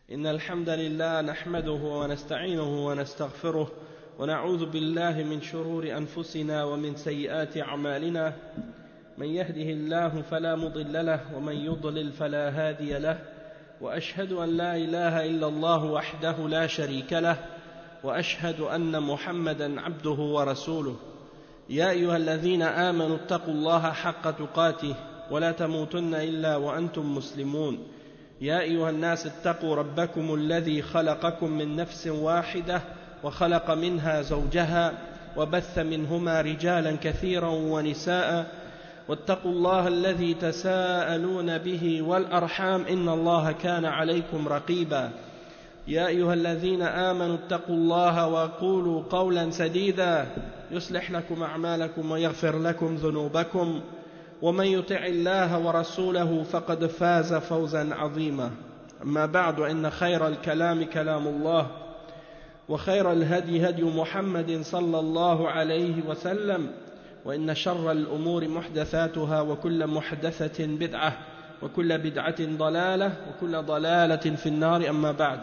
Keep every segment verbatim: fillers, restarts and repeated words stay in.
إن الحمد لله نحمده ونستعينه ونستغفره ونعوذ بالله من شرور أنفسنا ومن سيئات أعمالنا من يهده الله فلا مضل له ومن يضلل فلا هادي له وأشهد أن لا إله إلا الله وحده لا شريك له وأشهد أن محمدا عبده ورسوله يا أيها الذين آمنوا اتقوا الله حق تقاته ولا تموتن إلا وأنتم مسلمون يا أيها الناس اتقوا ربكم الذي خلقكم من نفس واحدة وخلق منها زوجها وبث منهما رجالا كثيرا ونساء واتقوا الله الذي تساءلون به والأرحام إن الله كان عليكم رقيبا يا أيها الذين آمنوا اتقوا الله وقولوا قولا سديدا يصلح لكم أعمالكم ويغفر لكم ذنوبكم ومن يطع الله ورسوله فقد فاز فوزا عظيما أما بعد إن خير الكلام كلام الله وخير الهدي هدي محمد صلى الله عليه وسلم وإن شر الأمور محدثاتها وكل محدثة بدعة وكل بدعة ضلالة وكل ضلالة في النار أما بعد.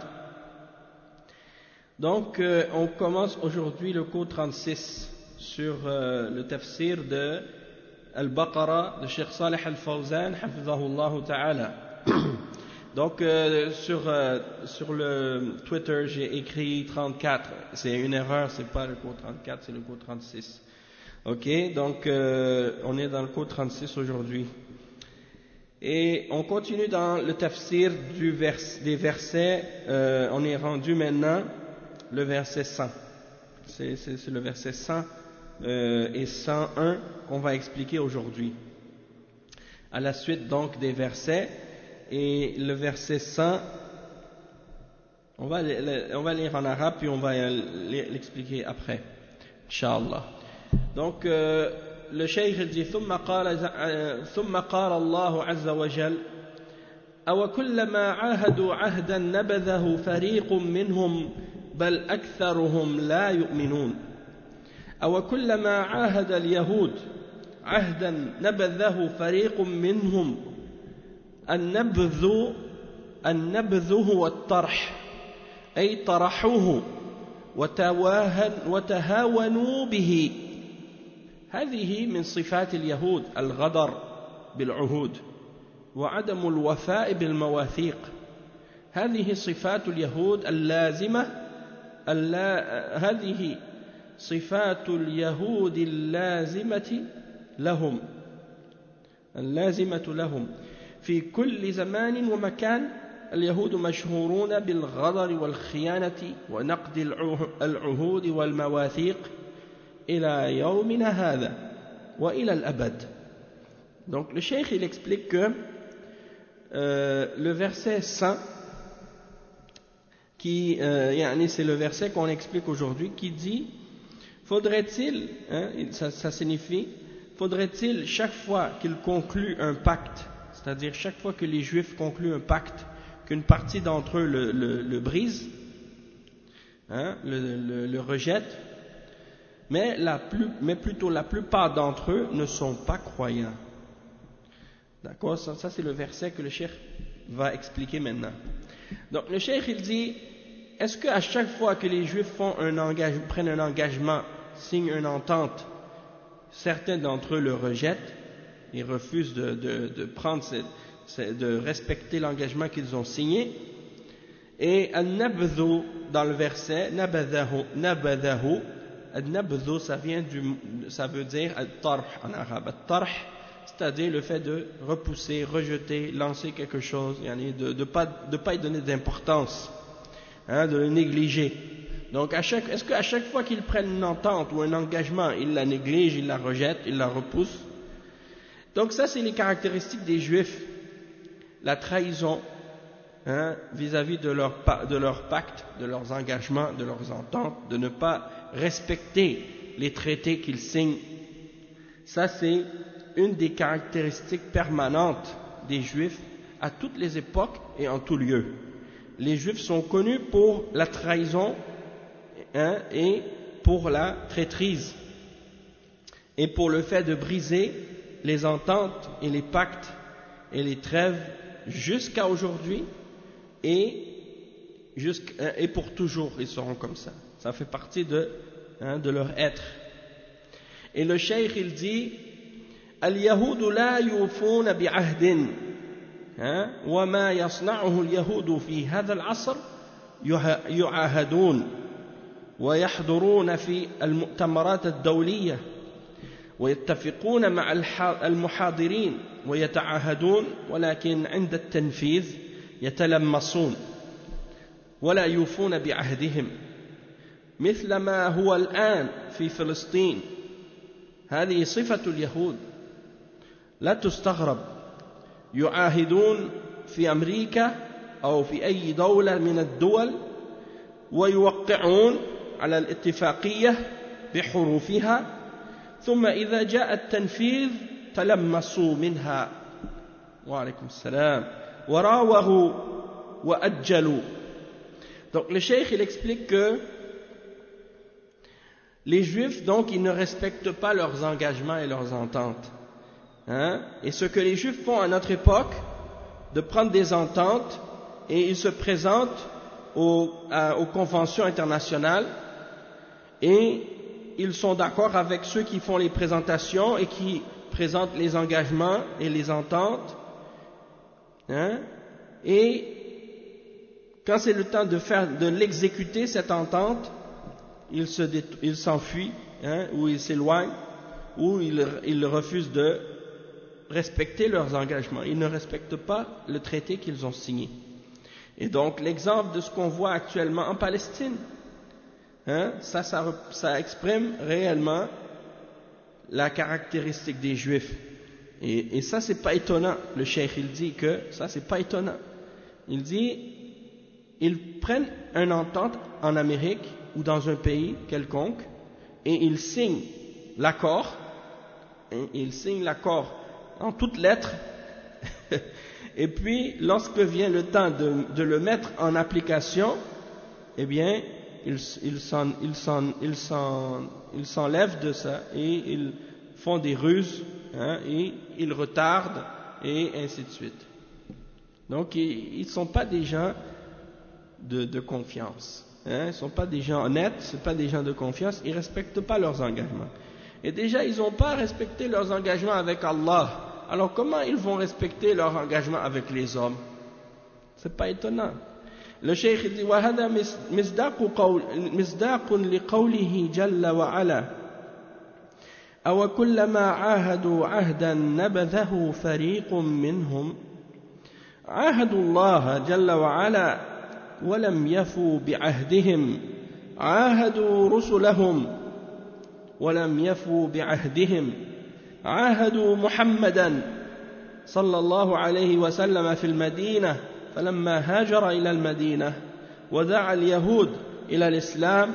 Donc euh, on commence aujourd'hui le cours trente-six sur euh, le tafsir de Al-Baqarah de Cheikh Salih Al-Fawzan hafizahullah ta'ala. Donc euh, sur, euh, sur le Twitter j'ai écrit trente-quatre, c'est une erreur, c'est pas le cours trente-quatre, c'est le cours trente-six. Ok, donc euh, on est dans le cours trente-six aujourd'hui. Et on continue dans le tafsir du vers, des versets, euh, on est rendu maintenant le verset cent. C'est, c'est, c'est le verset cent euh, et cent un qu'on va expliquer aujourd'hui. À la suite donc des versets, et le verset cent, on va, on va lire en arabe puis on va l'expliquer après, Inch'Allah. Donc euh, le cheikh dit ثم قال ثم قال الله عز وجل أو كلما عاهدوا عهدا نبذه فريق منهم بل أكثرهم لا يؤمنون أو كلما عاهد اليهود عهدا نبذه فريق منهم النبذ النبذ هو الطرح أي طرحوه وتهاونوا به. هذه من صفات اليهود الغدر بالعهود وعدم الوفاء بالمواثيق. هذه صفات اليهود اللازمة هذه صفات اليهود اللازمة لهم اللازمة لهم في كل زمان ومكان. اليهود مشهورون بالغدر والخيانة ونقد العهود والمواثيق إلى يومنا هذا وإلى الأبد. Donc le cheikh il explique que euh, le verset cent qui euh, yani c'est le verset qu'on explique aujourd'hui qui dit faudrait-il hein, ça, ça signifie faudrait-il chaque fois qu'ils concluent un pacte, c'est-à-dire chaque fois que les juifs concluent un pacte qu'une partie d'entre eux le, le, le brise hein, le, le, le rejette, mais, la plus, mais plutôt la plupart d'entre eux ne sont pas croyants. D'accord, ça, ça c'est le verset que le cheikh va expliquer maintenant. Donc le cheikh il dit, est-ce qu'à chaque fois que les juifs font un engagement, prennent un engagement, signent une entente, certains d'entre eux le rejettent, ils refusent de, de, de prendre cette, de respecter l'engagement qu'ils ont signé, et al-nabdhu dans le verset nabadahu nabadahu al-nabdhu ça vient du ça veut dire al-tarh en arabe. Al-tarh c'est-à-dire le fait de repousser, rejeter, lancer quelque chose, de ne pas, de pas y donner d'importance, hein, de le négliger. Donc à chaque, est-ce qu'à chaque fois qu'ils prennent une entente ou un engagement, ils la négligent, ils la rejettent, ils la repoussent? Donc ça c'est les caractéristiques des juifs, la trahison hein, vis-à-vis de leur, de leur pacte, de leurs engagements, de leurs ententes, de ne pas respecter les traités qu'ils signent. Ça c'est une des caractéristiques permanentes des juifs à toutes les époques et en tout lieu. Les juifs sont connus pour la trahison hein, et pour la traîtrise et pour le fait de briser les ententes et les pactes et les trêves jusqu'à aujourd'hui et et pour toujours ils seront comme ça. Ça fait partie de, hein, de leur être. Et le cheikh il dit اليهود لا يوفون بعهد وما يصنعه اليهود في هذا العصر يعاهدون ويحضرون في المؤتمرات الدولية ويتفقون مع المحاضرين ويتعاهدون ولكن عند التنفيذ يتلمصون ولا يوفون بعهدهم مثل ما هو الآن في فلسطين. هذه صفة اليهود لا تستغرب، يعاهدون في أمريكا أو في أي دولة من الدول ويوقعون على الاتفاقية بحروفها ثم إذا جاء التنفيذ تلمسوا منها وعليكم السلام وراوغوا وأجلوا. Donc le cheikh il explique que les juifs donc ils ne respectent pas leurs engagements et leurs ententes, hein? Et ce que les juifs font à notre époque de prendre des ententes et ils se présentent aux, à, aux conventions internationales et ils sont d'accord avec ceux qui font les présentations et qui présentent les engagements et les ententes, hein? Et quand c'est le temps de faire, de l'exécuter cette entente, ils se détou- ils s'enfuient, hein, ou ils s'éloignent, ou ils, ils refusent de respecter leurs engagements. Ils ne respectent pas le traité qu'ils ont signé. Et donc l'exemple de ce qu'on voit actuellement en Palestine, hein, ça, ça, ça exprime réellement la caractéristique des Juifs. Et, et ça, c'est pas étonnant. Le cheikh, il dit que ça, c'est pas étonnant. Il dit, ils prennent une entente en Amérique ou dans un pays quelconque et ils signent l'accord, hein, ils signent l'accord en toutes lettres et puis lorsque vient le temps de, de le mettre en application, eh bien ils, ils, s'en, ils, s'en, ils, s'en, ils s'enlèvent de ça et ils font des ruses, hein, et ils retardent et ainsi de suite. Donc ils ne sont pas des gens de, de confiance, hein, ils ne sont pas des gens honnêtes, ce ne sont pas des gens de confiance, ils ne respectent pas leurs engagements. Et déjà ils n'ont pas respecté leurs engagements avec Allah. Alors comment ils vont respecter leur engagement avec les hommes? C'est pas étonnant. Le cheikh dit وهذا مصداق قول مصداق لقوله جل وعلا أو كلما عاهدوا عهدا نبذه فريق منهم عاهدوا الله جل وعلا ولم يفوا بعهدهم عاهدوا رسلهم ولم يفوا بعهدهم عاهدوا محمدا صلى الله عليه وسلم في المدينة فلما هاجر إلى المدينة ودعا اليهود إلى الإسلام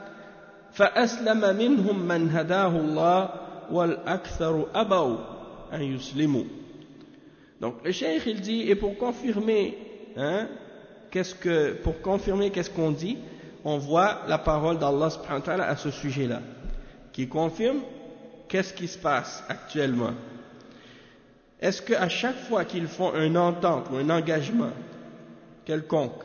فأسلم منهم من هداه الله والأكثر أبوا أن يسلموا. Donc le cheikh il dit, et pour confirmer, hein, qu'est-ce que, pour confirmer qu'est-ce qu'on dit, on voit la parole d'Allah subhanahu wa ta'ala à ce sujet-là, qui confirme qu'est-ce qui se passe actuellement. Est-ce qu'à chaque fois qu'ils font une entente ou un engagement quelconque,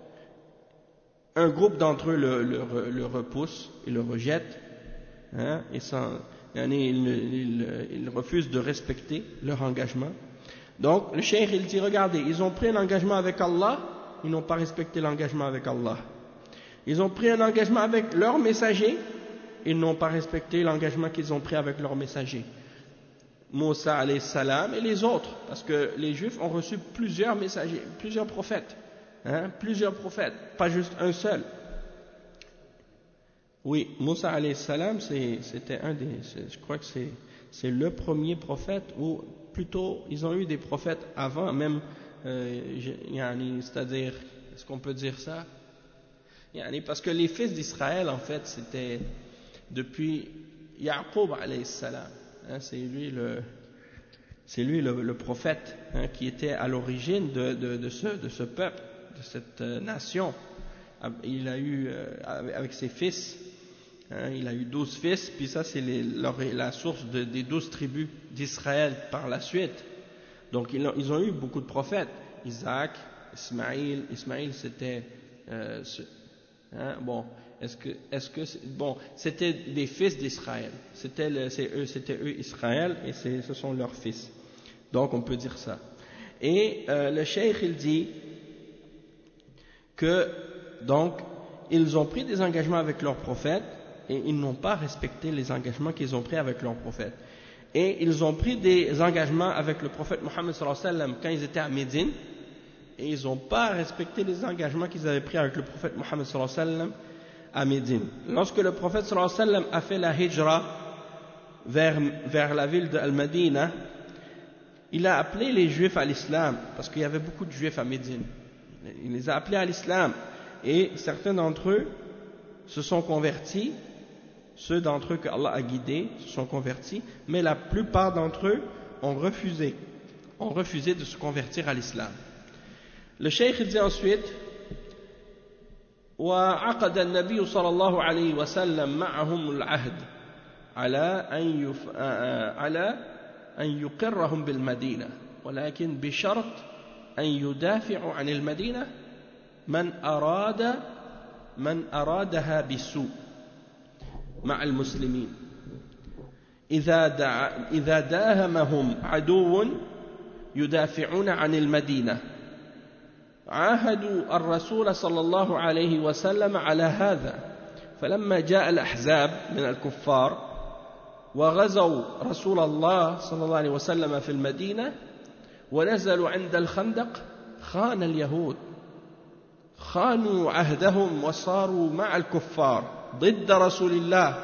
un groupe d'entre eux le, le, le repousse et le rejette, hein, et sans, ils, ils, ils refusent de respecter leur engagement. Donc le cheikh il dit, regardez, ils ont pris un engagement avec Allah, ils n'ont pas respecté l'engagement avec Allah. Ils ont pris un engagement avec leur messager, ils n'ont pas respecté l'engagement qu'ils ont pris avec leur messager, Moussa alayhi salam et les autres, parce que les Juifs ont reçu plusieurs messagers, plusieurs prophètes, hein, plusieurs prophètes, pas juste un seul. Oui, Moussa alayhi salam, c'est, c'était un des, je crois que c'est, c'est le premier prophète, ou plutôt, ils ont eu des prophètes avant, même, euh, c'est-à-dire, est-ce qu'on peut dire ça? Parce que les fils d'Israël, en fait, c'était depuis Yaqub alayhi salam, hein, c'est lui le, c'est lui le, le prophète, hein, qui était à l'origine de, de, de, ce, de ce peuple, de cette euh, nation. Il a eu, euh, avec ses fils, hein, il a eu douze fils, puis ça c'est les, leur, la source de, des douze tribus d'Israël par la suite. Donc ils ont, ils ont eu beaucoup de prophètes, Isaac, Ismaïl, Ismaïl c'était euh, ce, hein, bon, est-ce que, est-ce que, bon, c'était des fils d'Israël. C'était le, c'est eux, c'était eux Israël et c'est, ce sont leurs fils. Donc on peut dire ça. Et euh, le cheikh il dit que donc ils ont pris des engagements avec leur prophète et ils n'ont pas respecté les engagements qu'ils ont pris avec leur prophète. Et ils ont pris des engagements avec le prophète Mohammed sallallahu alayhi wa sallam quand ils étaient à Médine et ils n'ont pas respecté les engagements qu'ils avaient pris avec le prophète Mohammed sallallahu alayhi wa sallam à Médine. Lorsque le prophète sallallahu alayhi wa sallam a fait la hijra vers, vers la ville de Al-Madina, il a appelé les juifs à l'islam parce qu'il y avait beaucoup de juifs à Médine. Il les a appelés à l'islam et certains d'entre eux se sont convertis, ceux d'entre eux que Allah a guidés se sont convertis, mais la plupart d'entre eux ont refusé, ont refusé de se convertir à l'islam. Le cheikh dit ensuite وعقد النبي صلى الله عليه وسلم معهم العهد على أن يف... على أن يقرهم بالمدينة ولكن بشرط أن يدافعوا عن المدينة من أراد من أرادها بسوء مع المسلمين إذا دع... إذا داهمهم عدو يدافعون عن المدينة عاهدوا الرسول صلى الله عليه وسلم على هذا فلما جاء الأحزاب من الكفار وغزوا رسول الله صلى الله عليه وسلم في المدينة ونزلوا عند الخندق خان اليهود خانوا عهدهم وصاروا مع الكفار ضد رسول الله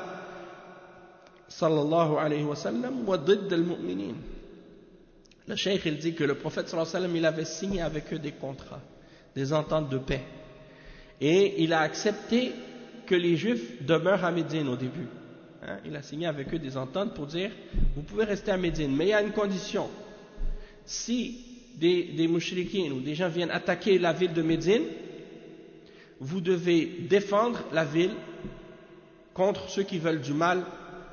صلى الله عليه وسلم وضد المؤمنين. Le cheikh il dit que le prophète sallallahu alayhi wa sallam il avait signé avec eux des contrats, des ententes de paix et il a accepté que les juifs demeurent à Médine au début. Hein, il a signé avec eux des ententes pour dire vous pouvez rester à Médine mais il y a une condition, si des, des mouchriquins ou des gens viennent attaquer la ville de Médine, vous devez défendre la ville contre ceux qui veulent du mal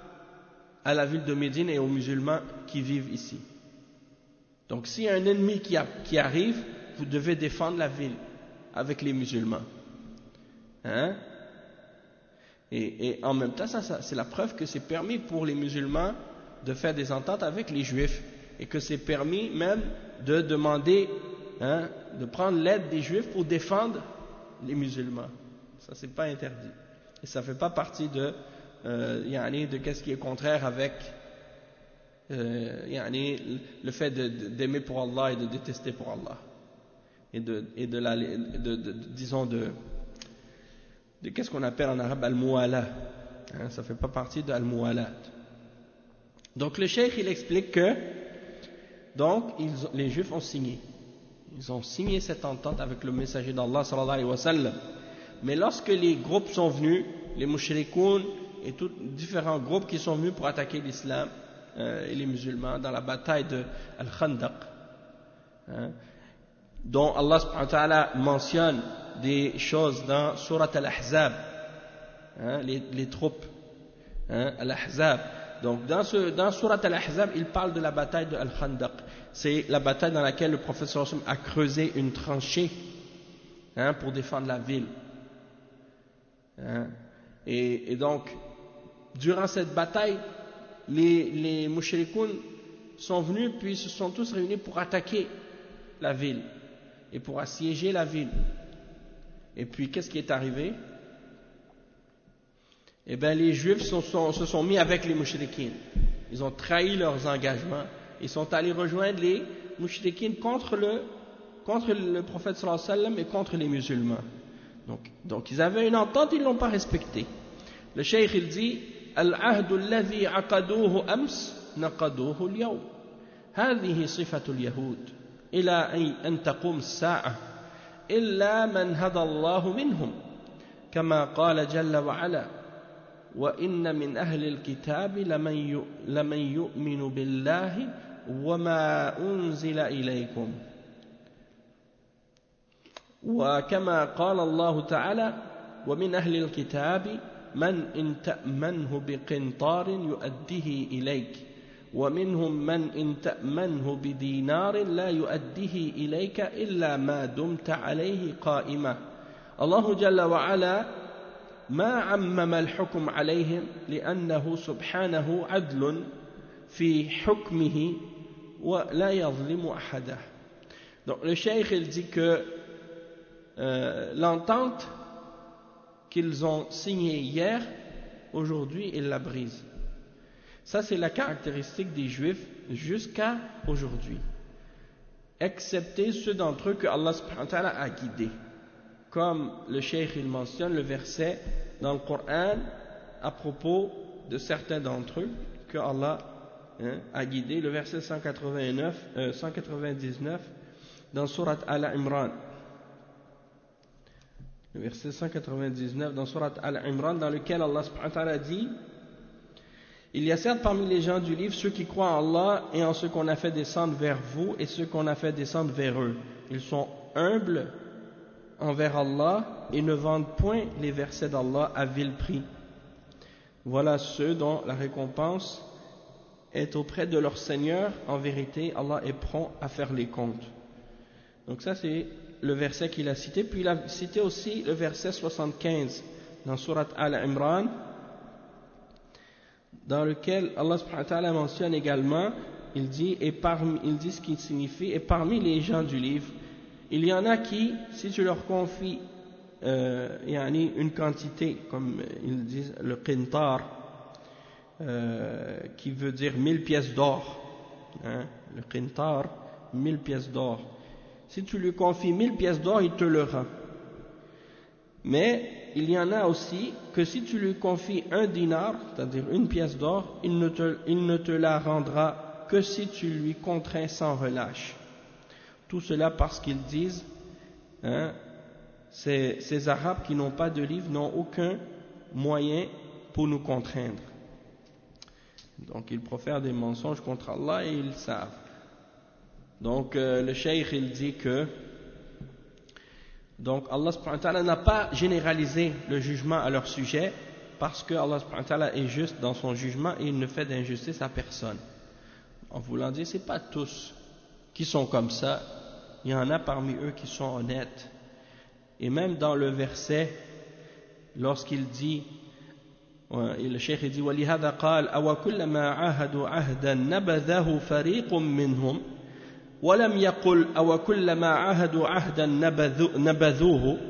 à la ville de Médine et aux musulmans qui vivent ici. Donc s'il y a un ennemi qui, a, qui arrive, vous devez défendre la ville avec les musulmans. Hein? Et, et en même temps, ça, ça, c'est la preuve que c'est permis pour les musulmans de faire des ententes avec les juifs et que c'est permis même de demander, hein, de prendre l'aide des juifs pour défendre les musulmans. Ça, c'est pas interdit. Et ça fait pas partie de, euh, yani, de qu'est-ce qui est contraire avec euh, yani, le fait de, de, d'aimer pour Allah et de détester pour Allah. Et de, et de la, de, de, de, disons, de, de qu'est-ce qu'on appelle en arabe al-muwala. Hein, ça fait pas partie de al-muwalat. Donc le cheikh, il explique que, donc, ils, les juifs ont signé. Ils ont signé cette entente avec le messager d'Allah sallallahu alayhi wa sallam. Mais lorsque les groupes sont venus, les mushrikoun et tous différents groupes qui sont venus pour attaquer l'islam euh, et les musulmans dans la bataille de Al-Khandaq, hein, dont Allah subhanahu wa ta'ala mentionne des choses dans Surat Al-Ahzab, hein, les, les troupes, hein, Al-Ahzab. Donc dans, ce, dans Surat Al-Ahzab, il parle de la bataille de Al-Khandaq. C'est la bataille dans laquelle le prophète sallallahu alayhi wa sallam a creusé une tranchée, hein, pour défendre la ville. Hein. Et, et donc, durant cette bataille, les, les mushrikoun sont venus puis se sont tous réunis pour attaquer la ville et pour assiéger la ville. Et puis, qu'est-ce qui est arrivé? Eh bien, les juifs sont, sont, se sont mis avec les mushrikines. Ils ont trahi leurs engagements. Ils sont allés rejoindre les mushrikines contre le, contre le prophète sallallahu alayhi wa sallam et contre les musulmans. Donc, donc ils avaient une entente, ils ne l'ont pas respectée. Le cheikh il dit العهد الذي عقدوه أمس نقضوه اليوم هذه صفة اليهود إلى أن تقوم الساعة إلا من هدى الله منهم كما قال جل وعلا وإن من أهل الكتاب لمن لمن يؤمن بالله وما أنزل إليكم وكما قال الله تعالى ومن أهل الكتاب من إن تأمنه بقنطار يؤديه إليك ومنهم من إن تأمنه بدينار لا يؤديه إليك إلا ما دمت عليه قائما Allah Jalla wa Ala ما عمم الحكم عليهم لأنه سبحانه عدل في حكمه ولا يظلم أحدا. Donc le cheikh il dit que euh, l'entente qu'ils ont signée hier, aujourd'hui ils la brisent. Ça c'est la caractéristique des juifs jusqu'à aujourd'hui, excepté ceux d'entre eux que Allah subhanahu wa ta'ala a guidés. Comme le cheikh il mentionne le verset dans le Coran à propos de certains d'entre eux que Allah hein, a guidé, le verset cent quatre-vingt-neuf, euh, cent quatre-vingt-dix-neuf dans Sourate Al-Imran. Le verset cent quatre-vingt-dix-neuf dans Sourate Al-Imran, dans lequel Allah subhanahu wa ta'ala dit: il y a certes parmi les gens du livre ceux qui croient en Allah et en ceux qu'on a fait descendre vers vous et ceux qu'on a fait descendre vers eux. Ils sont humbles envers Allah et ne vendent point les versets d'Allah à vil prix. Voilà ceux dont la récompense est auprès de leur Seigneur. En vérité, Allah est prompt à faire les comptes. Donc ça c'est le verset qu'il a cité. Puis il a cité aussi le verset soixante-quinze dans Sourate Al-Imran, dans lequel Allah subhanahu wa ta'ala mentionne également, il dit, et parmi, il dit ce qui signifie, et parmi les gens du livre, il y en a qui, si tu leur confies euh, yani une quantité, comme ils disent, le qintar, euh, qui veut dire mille pièces d'or, hein, le qintar, mille pièces d'or. Si tu lui confies mille pièces d'or, il te le rend. Mais il y en a aussi que si tu lui confies un dinar, c'est-à-dire une pièce d'or, il ne te, il ne te la rendra que si tu lui contrains sans relâche. Tout cela parce qu'ils disent, hein, ces, ces Arabes qui n'ont pas de livre n'ont aucun moyen pour nous contraindre. Donc ils profèrent des mensonges contre Allah et ils savent. Donc euh, le cheikh il dit que donc Allah subhanahu wa ta'ala n'a pas généralisé le jugement à leur sujet parce que Allah subhanahu wa ta'ala est juste dans son jugement et il ne fait d'injustice à personne. En voulant dire, c'est pas tous qui sont comme ça, il y en a parmi eux qui sont honnêtes. Et même dans le verset, lorsqu'il dit, et le cheikh dit وَلِهَذَا قَالَ أَوَ كُلَّمَا عَاهَدُوا عَهْدًا نَبَذَهُ فَرِيقٌ مِّنْهُمْ وَلَمْ يَقُلْ أَوَ كُلَّمَا عَاهَدُوا عَهْدًا نَبَذُوهُ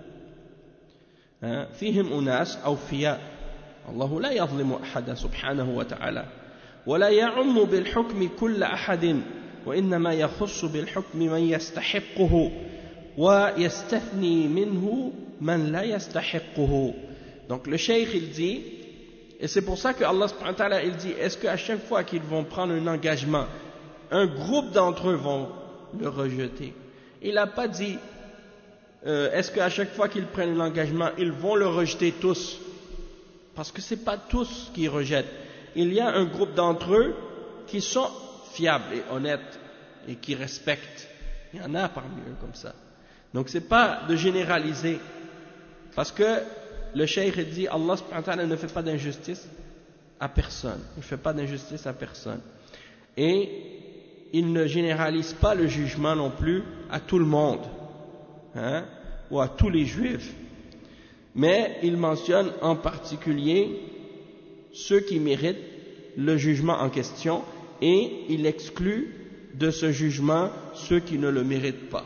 فيهم أناس أوفياء الله لا يظلم أحدا سبحانه وتعالى ولا يعم بالحكم كل أحد وإنما يخص بالحكم من يستحقه ويستثني منه من لا يستحقه. Donc le cheikh il dit, et c'est pour ça que Allah subhanahu wa ta'ala il dit, est-ce qu'à chaque fois qu'ils vont prendre un engagement, un groupe d'entre eux vont le rejeter? Il n'a pas dit euh, est-ce qu'à chaque fois qu'ils prennent l'engagement ils vont le rejeter tous, parce que ce n'est pas tous qui rejettent. Il y a un groupe d'entre eux qui sont fiables et honnêtes et qui respectent. Il y en a parmi eux comme ça. Donc c'est pas de généraliser, parce que le cheikh dit Allah subhanahu wa ta'ala ne fait pas d'injustice à personne, il ne fait pas d'injustice à personne, et il ne généralise pas le jugement non plus à tout le monde, hein, ou à tous les juifs, mais il mentionne en particulier ceux qui méritent le jugement en question, et il exclut de ce jugement ceux qui ne le méritent pas.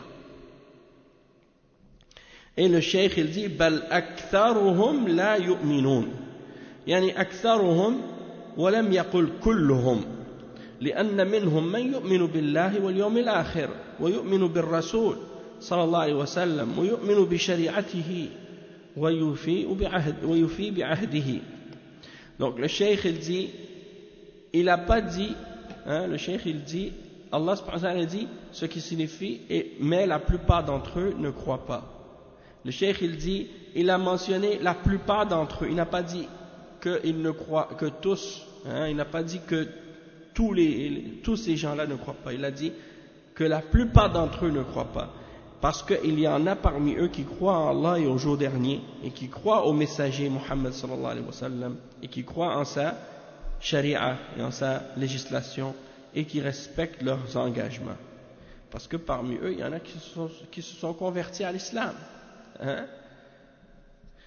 Et le cheikh il dit بل أكثرهم لا يؤمنون يعني أكثرهم ولم يقل كلهم لأن منهم من يؤمن بالله واليوم الآخر ويؤمن بالرسول صلى الله عليه وسلم ويؤمن بشريعته ويوفي بعهد ويوفي بعهده. Donc le cheikh il dit, il n'a pas dit, hein, le cheikh il dit, Allah subhanahu wa ta'ala dit ce qui signifie, et, mais la plupart d'entre eux ne croient pas. Le cheikh il dit, il a mentionné la plupart d'entre eux, il n'a pas dit que ils ne croient, que tous, hein, il n'a pas dit que tous, les, les, tous ces gens-là ne croient pas, il a dit que la plupart d'entre eux ne croient pas, parce qu'il y en a parmi eux qui croient en Allah et au jour dernier, et qui croient au messager Muhammad sallallahu alayhi wa sallam, et qui croient en sa sharia et en sa législation, et qui respectent leurs engagements. Parce que parmi eux, il y en a qui se sont, qui se sont convertis à l'islam. Hein?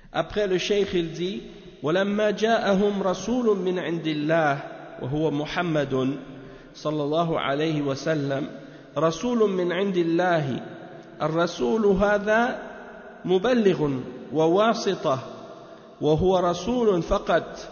Après le cheikh il dit وَلَمَّا جَاءَهُمْ رَسُولٌ مِّنْ عِنْدِ اللَّهِ وَهُوَ مُحَمَّدٌ صلى الله عليه وسلم رسول من عند الله الرسول هذا مبلغ وواسطة وهو رسول فقط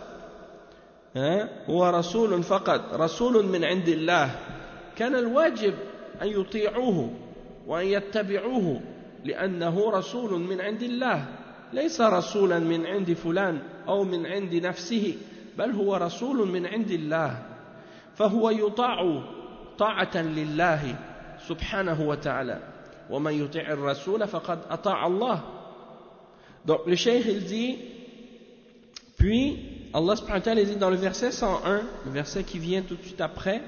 هو رسول فقط رسول من عند الله كان الواجب أن يطيعوه وأن يتبعوه لأنه رسول من عند الله ليس رسولا من عند فلان أو من عند نفسه بل هو رسول من عند الله فهو يطاع طاعة لله سبحانه وتعالى ومن يطيع الرسول فقد أطاع الله. Donc le cheikh il dit, puis Allah subhanahu wa ta'ala dit dans le verset cent un, le verset qui vient tout de suite après,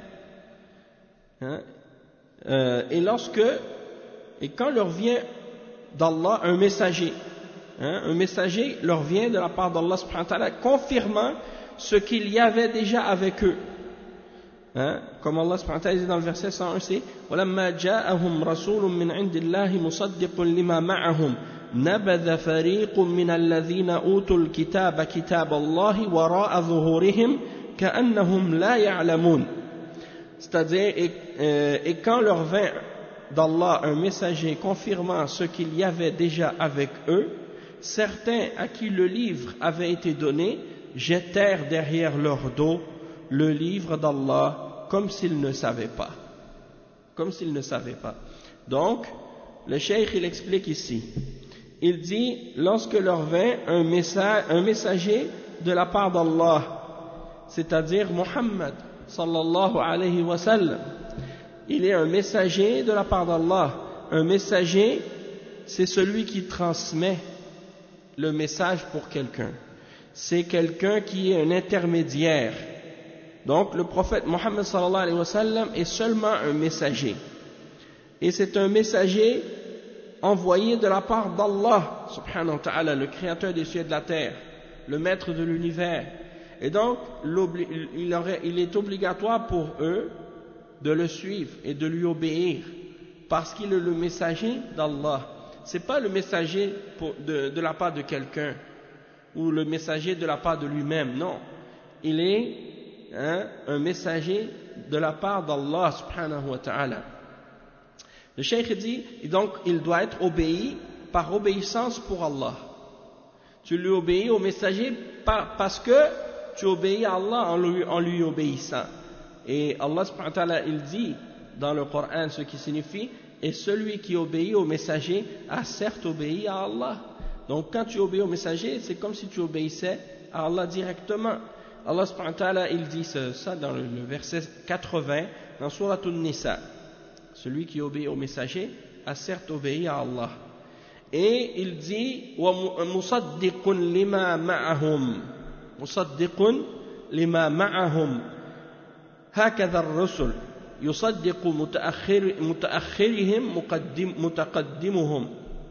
hein, euh, et lorsque et quand leur vient d'Allah un messager, hein, un messager leur vient de la part d'Allah subhanahu wa ta'ala confirmant ce qu'il y avait déjà avec eux. Hein? Comme Allah subhanahu wa ta'ala dit dans le verset cent un, c'est وَلَمَّا جَاءَهُمْ رَسُولٌ مِّنْ عِنْدِ اللَّهِ مُصَدِّقٌ لِمَا مَعَهُمْ نَبَذَ فَرِيقٌ مِّنَ الَّذِينَ أُوتُوا الْكِتَابَ كِتَابَ اللَّهِ وَرَاءَ ظُهُورِهِمْ كَأَنَّهُمْ لَا يَعْلَمُونَ. C'est-à-dire, et, euh, et quand leur vint d'Allah un messager confirmant ce qu'il y avait déjà avec eux, certains à qui le livre avait été donné jetèrent derrière leur dos le livre d'Allah comme s'ils ne savaient pas. Comme s'ils ne savaient pas. Donc, le cheikh il explique ici. Il dit, lorsque leur vint un, message, un messager de la part d'Allah, c'est-à-dire Muhammad sallallahu alayhi wa sallam, il est un messager de la part d'Allah. Un messager, c'est celui qui transmet le message pour quelqu'un. C'est quelqu'un qui est un intermédiaire. Donc le prophète Mohammed sallallahu alayhi wa sallam est seulement un messager. Et c'est un messager envoyé de la part d'Allah subhanahu wa ta'ala, le créateur des cieux et de la terre, le maître de l'univers. Et donc il, aurait, il est obligatoire pour eux de le suivre et de lui obéir parce qu'il est le messager d'Allah. C'est pas le messager pour, de, de la part de quelqu'un ou le messager de la part de lui-même, non. Il est hein, un messager de la part d'Allah subhanahu wa ta'ala. Le cheikh dit, et donc il doit être obéi par obéissance pour Allah. Tu lui obéis au messager par, parce que tu obéis à Allah en lui, en lui obéissant. Et Allah subhanahu wa ta'ala il dit dans le Coran ce qui signifie, et celui qui obéit au messager a certes obéi à Allah. Donc quand tu obéis au messager, c'est comme si tu obéissais à Allah directement. Allah subhanahu wa ta'ala il dit ça dans le verset quatre-vingts dans Surat An-Nisa. Celui qui obéit au messager a certes obéi à Allah. Et il dit وَمُصَدِّقٌ لِمَا مَعَهُمْ مُصَدِّقٌ لِمَا مَعَهُمْ هكذا الرسل يصدق متأخر متأخرهم مقدم متقدمهم.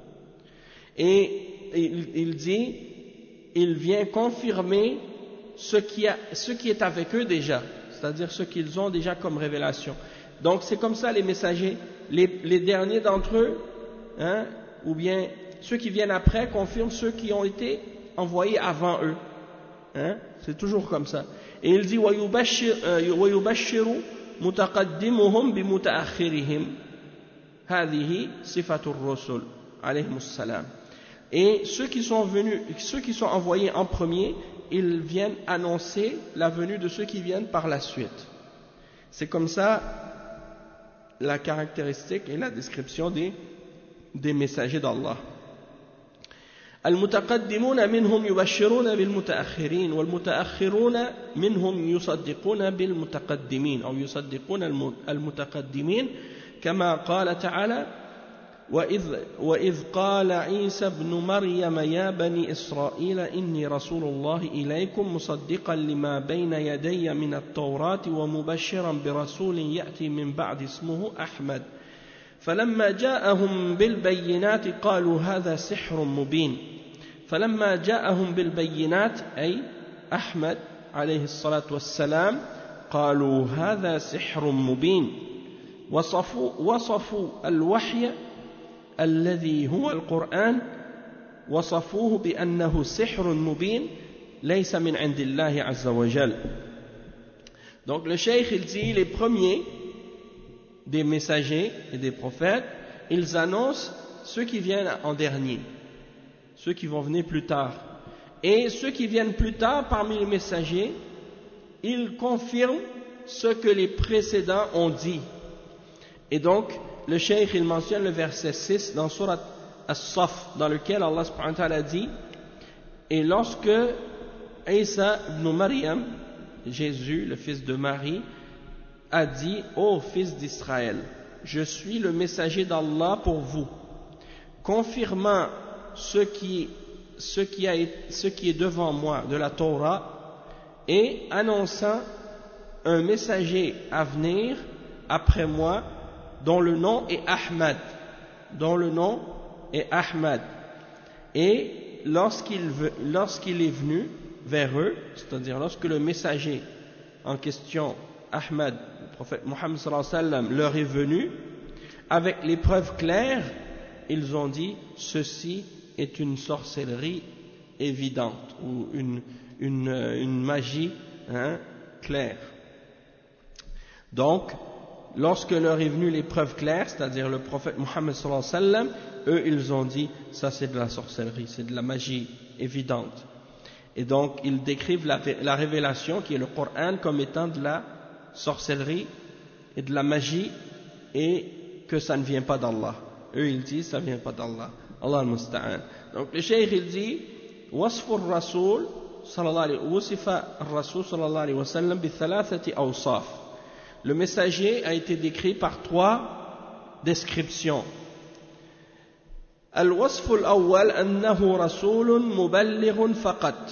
Et il, il dit, il vient confirmer ce qui, a, ce qui est avec eux déjà, c'est-à-dire ce qu'ils ont déjà comme révélation. Donc c'est comme ça les messagers, les, les derniers d'entre eux, hein, ou bien ceux qui viennent après confirment ceux qui ont été envoyés avant eux. Hein, c'est toujours comme ça. Et il dit وَيُبَشِّرُ مُتَقَدِّمُهُمْ بِمُتَأَخِّرِهِمْ هذه صفة الرسل عليهم السلام. Et ceux qui sont venus, ceux qui sont envoyés en premier, ils viennent annoncer la venue de ceux qui viennent par la suite. C'est comme ça la caractéristique et la description des, des messagers d'Allah. المتقدمون منهم يبشرون بالمتأخرين والمتأخرون منهم يصدقون بالمتقدمين أو يصدقون المتقدمين كما قال تعالى وإذ, وإذ قال عيسى ابن مريم يا بني إسرائيل إني رسول الله إليكم مصدقا لما بين يدي من التوراة ومبشرا برسول يأتي من بعد اسمه أحمد فلما جاءهم بالبينات قالوا هذا سحر مبين فلما جاءهم بالبينات أي أحمد عليه الصلاة والسلام قالوا هذا سحر مبين وصفوا, وصفوا الوحي الذي هو القرآن وصفوه بأنه سحر مبين ليس من عند الله عز وجل. Donc le cheikh il dit les premiers des messagers et des prophètes, ils annoncent ceux qui viennent en dernier, ceux qui vont venir plus tard. Et ceux qui viennent plus tard parmi les messagers, ils confirment ce que les précédents ont dit. Et donc, le cheikh il mentionne le verset six dans Surat As-Saf, dans lequel Allah subhanahu wa ta'ala dit: et lorsque Isa ibn Maryam, Jésus, le fils de Marie, a dit: ô fils d'Israël, je suis le messager d'Allah pour vous, confirmant ce qui, ce qui, a, ce qui est devant moi de la Torah et annonçant un messager à venir après moi dont le nom est Ahmad, dont le nom est Ahmad. Et lorsqu'il, lorsqu'il est venu vers eux, c'est-à-dire lorsque le messager en question, Ahmad, le prophète Mohammed sallallahu alayhi wa sallam, leur est venu avec les preuves claires, ils ont dit: ceci est une sorcellerie évidente ou une, une, une magie hein, claire. Donc, lorsque leur est venu les preuves claires, c'est-à-dire le prophète Mohammed sallallahu alayhi wa sallam, eux ils ont dit: ça c'est de la sorcellerie, c'est de la magie évidente. Et donc ils décrivent la, la révélation qui est le Coran comme étant de la sorcellerie et de la magie et que ça ne vient pas d'Allah. Eux ils disent ça ne vient pas d'Allah. Allah al-Musta'an. Donc le cheikh il dit: wasfu ar-rasoul sallallahu alayhi wa sallam, ar-rasoul sallallahu alayhi wa sallam bi thalathati awsaf. Le messager a été décrit par trois descriptions. الوصف الأول أنه رسول مبلغ فقط.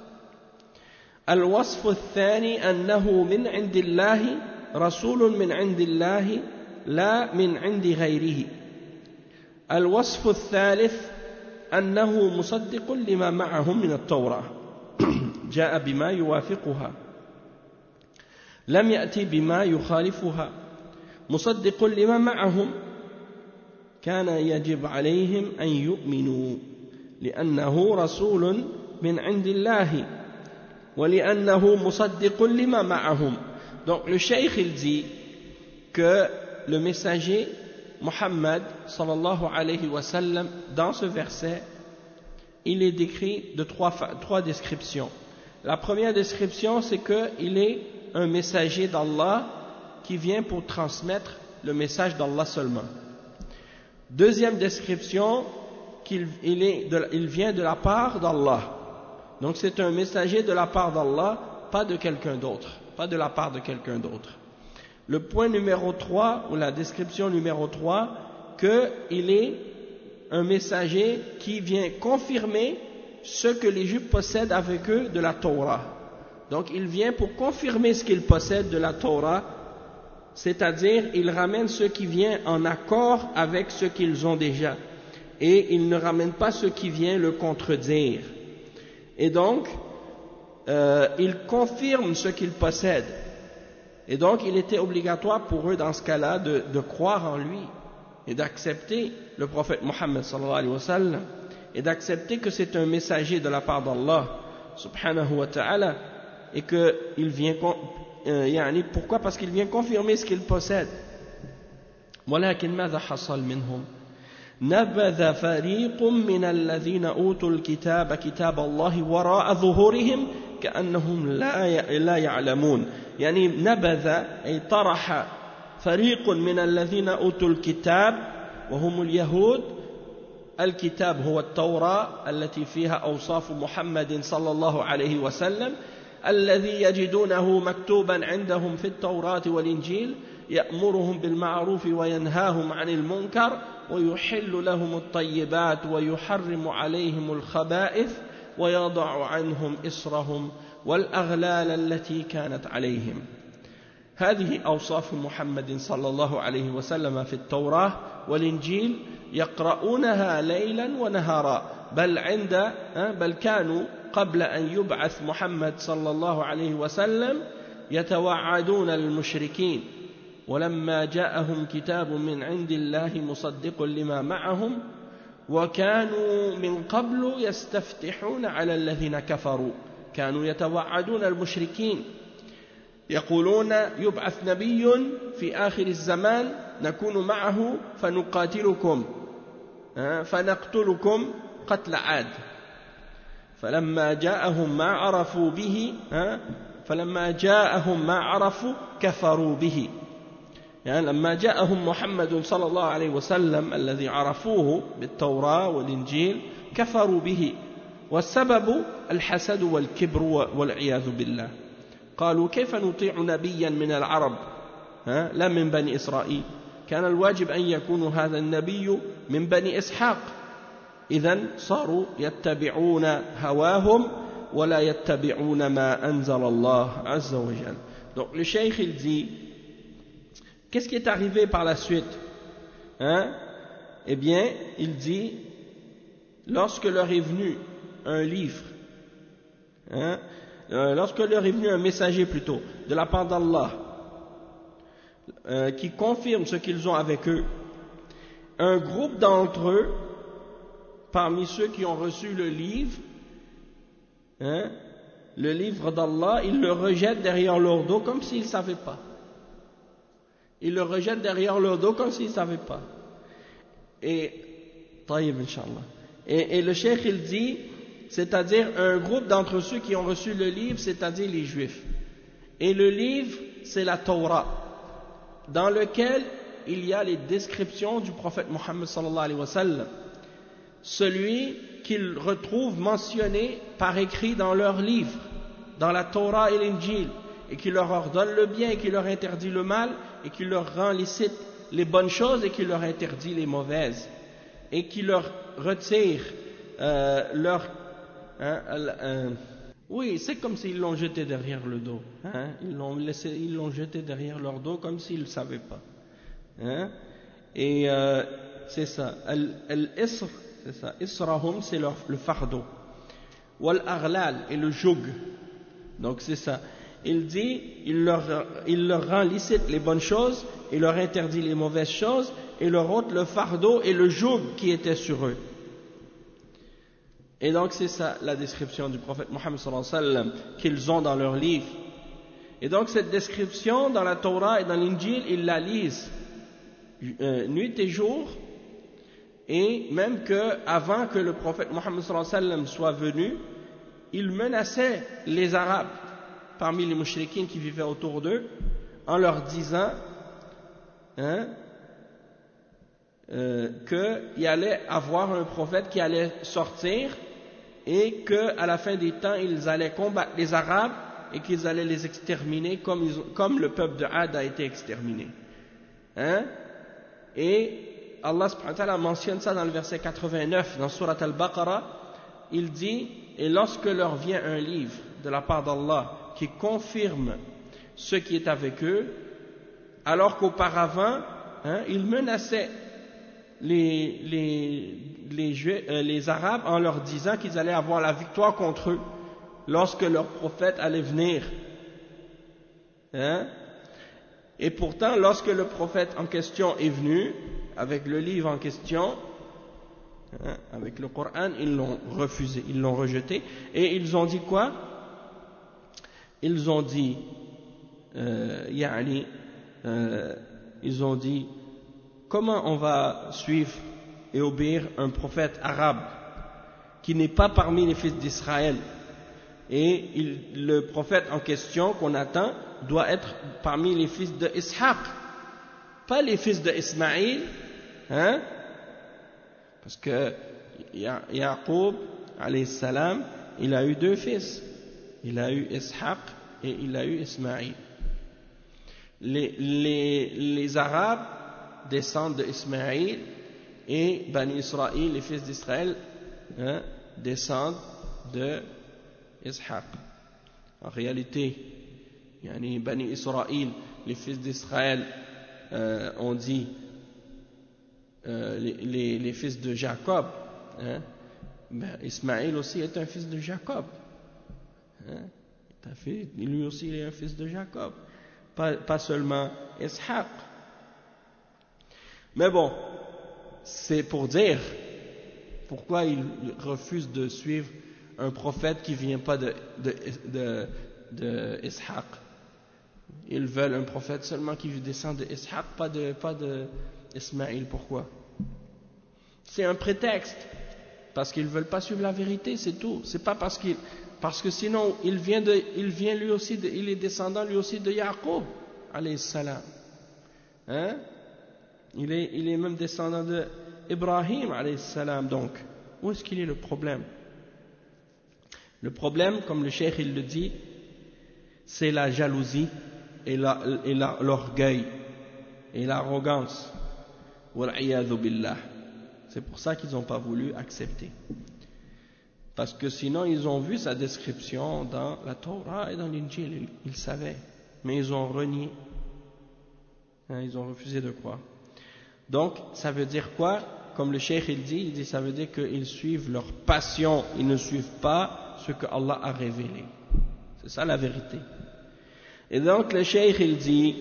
الوصف الثاني أنه من عند الله، رسول من عند الله لا من عند غيره. الوصف الثالث أنه مصدق لما معهم من التوراة، جاء بما يوافقها، لم يأتي بما يخالفها، مصدق لما معهم، كان يجب عليهم أن يؤمنوا لأنه رسول من عند الله ولأنه مصدق لما معهم. Donc le cheikh il dit que le messager Muhammad sallallahu alayhi wa sallam, dans ce verset, il est décrit de trois, trois descriptions. La première description, c'est qu'il est un messager d'Allah qui vient pour transmettre le message d'Allah seulement. Deuxième description, qu'il il est de, il vient de la part d'Allah. Donc c'est un messager de la part d'Allah, pas de quelqu'un d'autre, pas de la part de quelqu'un d'autre. Le point numéro trois, ou la description numéro trois, qu'il est un messager qui vient confirmer ce que les Juifs possèdent avec eux de la Torah. Donc il vient pour confirmer ce qu'ils possèdent de la Torah, c'est-à-dire il ramène ce qui vient en accord avec ce qu'ils ont déjà, et il ne ramène pas ce qui vient le contredire. Et donc, euh, il confirme ce qu'ils possèdent. Et donc, il était obligatoire pour eux, dans ce cas-là, de, de croire en lui et d'accepter le prophète Mohammed sallallahu alayhi wa sallam et d'accepter que c'est un messager de la part d'Allah subhanahu wa ta'ala et qu'il vient, euh, yani, pourquoi? Parce qu'il vient confirmer ce qu'il possède. ولكن ماذا حصل منهم؟ نبذ فريق من الذين أوتوا الكتاب كتاب الله وراء ظهورهم كأنهم لا لا يعلمون. يعني نبذ أي طرح فريق من الذين أوتوا الكتاب وهم اليهود. الكتاب هو التوراة التي فيها أوصاف محمد صلى الله عليه وسلم الذي يجدونه مكتوبا عندهم في التوراة والإنجيل يأمرهم بالمعروف وينهاهم عن المنكر ويحل لهم الطيبات ويحرم عليهم الخبائث ويضع عنهم إصرهم والأغلال التي كانت عليهم. هذه أوصاف محمد صلى الله عليه وسلم في التوراة والإنجيل يقرؤونها ليلا ونهارا بل عند بل كانوا قبل أن يبعث محمد صلى الله عليه وسلم يتوعدون المشركين ولما جاءهم كتاب من عند الله مصدق لما معهم وكانوا من قبل يستفتحون على الذين كفروا كانوا يتوعدون المشركين يقولون يبعث نبي في آخر الزمان نكون معه فنقاتلكم فنقتلكم قتل عاد فلما جاءهم ما عرفوا به فلما جاءهم ما عرفوا كفروا به يعني لما جاءهم محمد صلى الله عليه وسلم الذي عرفوه بالتوراة والإنجيل كفروا به والسبب الحسد والكبر والعياذ بالله قالوا كيف نطيع نبيا من العرب ها لا من بني إسرائيل كان الواجب أن يكون هذا النبي من بني إسحاق إذن صاروا يتبعون هواهم ولا يتبعون ما أنزل الله عز وجل. Donc le cheikh il dit qu'est-ce qui est arrivé par la suite hein? Eh bien il dit lorsque leur est venu un livre hein? euh, lorsque leur est venu un messager plutôt de la part d'Allah euh, qui confirme ce qu'ils ont avec eux, un groupe d'entre eux parmi ceux qui ont reçu le livre hein, le livre d'Allah, ils le rejettent derrière leur dos comme s'ils ne savaient pas. Ils le rejettent derrière leur dos comme s'ils ne savaient pas. Et, taïb, Inch'Allah. Et, et le cheikh il dit, c'est-à-dire un groupe d'entre ceux qui ont reçu le livre, c'est-à-dire les juifs. Et le livre, c'est la Torah, dans lequel il y a les descriptions du prophète Mohammed sallallahu alayhi wa sallam. Celui qu'ils retrouvent mentionné par écrit dans leurs livres, dans la Torah et l'Injil, et qui leur ordonne le bien et qui leur interdit le mal, et qui leur rend licite les bonnes choses et qui leur interdit les mauvaises, et qui leur retire euh, leur... Hein, euh, oui, c'est comme s'ils l'ont jeté derrière le dos. Hein, ils l'ont laissé, ils l'ont jeté derrière leur dos comme s'ils ne savaient pas. Hein, et euh, c'est ça. Al-Isr, c'est ça. Israhum, c'est leur, le fardeau. Wal-Aghlal, et le joug. Donc c'est ça. Il dit, il leur, il leur rend licite les bonnes choses, il leur interdit les mauvaises choses, et leur ôte le fardeau et le joug qui était sur eux. Et donc c'est ça la description du prophète Mohammed sallallahu alayhi wa sallam qu'ils ont dans leur livre. Et donc cette description dans la Torah et dans l'Injil, ils la lisent euh, nuit et jour, et même que avant que le prophète Mohammed sallallahu alayhi wa sallam soit venu, il menaçait les Arabes parmi les mouchriquines qui vivaient autour d'eux en leur disant hein, euh, qu'il y allait avoir un prophète qui allait sortir et qu'à la fin des temps ils allaient combattre les Arabes et qu'ils allaient les exterminer comme, ils ont, comme le peuple de Ad a été exterminé hein? Et Allah subhanahu wa ta'ala mentionne ça dans le verset quatre-vingt-neuf dans Surat Al-Baqarah. Il dit, et lorsque leur vient un livre de la part d'Allah qui confirme ce qui est avec eux, alors qu'auparavant, hein, ils menaçaient les, les, les, Juifs, euh, les Arabes en leur disant qu'ils allaient avoir la victoire contre eux lorsque leur prophète allait venir. Hein? Et pourtant, lorsque le prophète en question est venu, avec le livre en question, hein, avec le Coran, ils l'ont refusé, ils l'ont rejeté, et ils ont dit quoi? Ils ont dit, euh, yani, euh, ils ont dit, comment on va suivre et obéir un prophète arabe qui n'est pas parmi les fils d'Israël? Et il, le prophète en question qu'on attend doit être parmi les fils de Ishaq, pas les fils de Ismaïl, hein? Parce que Yaqub, alayhi salam, il a eu deux fils. Il a eu Ishaq et il a eu Ismaïl. Les, les, les Arabes descendent de Ismaïl et Bani Israël, les fils d'Israël, hein, descendent de Ishaq. En réalité, yani Bani Israël, les fils d'Israël, euh, on dit euh, les, les, les fils de Jacob. Hein, ben, Ismaël aussi est un fils de Jacob. Hein, lui aussi il est un fils de Jacob. Pas, pas seulement Ishaq. Mais bon, c'est pour dire pourquoi ils refusent de suivre un prophète qui ne vient pas de, de, de, de Ishaq? Ils veulent un prophète seulement qui descend de Ishaq, pas de, pas de Ismaïl. Pourquoi? C'est un prétexte, parce qu'ils ne veulent pas suivre la vérité, c'est tout. C'est pas parce qu'il, parce que sinon il vient de, il vient lui aussi, de, il est descendant lui aussi de Yaqub, alayhi salam. Hein? Il est, il est même descendant de Ibrahim, alayhi salam. Donc, où est-ce qu'il est le problème? Le problème, comme le cheikh il le dit, c'est la jalousie et, la, et la, l'orgueil et l'arrogance. Wal'iyadhu billah. C'est pour ça qu'ils n'ont pas voulu accepter. Parce que sinon, ils ont vu sa description dans la Torah et dans l'Injil. Ils, ils savaient. Mais ils ont renié. Hein, ils ont refusé de croire. Donc, ça veut dire quoi? Comme le cheikh il dit, il dit, ça veut dire qu'ils suivent leur passion. Ils ne suivent pas ce que Allah a révélé. C'est ça la vérité. Et donc, le cheikh il dit,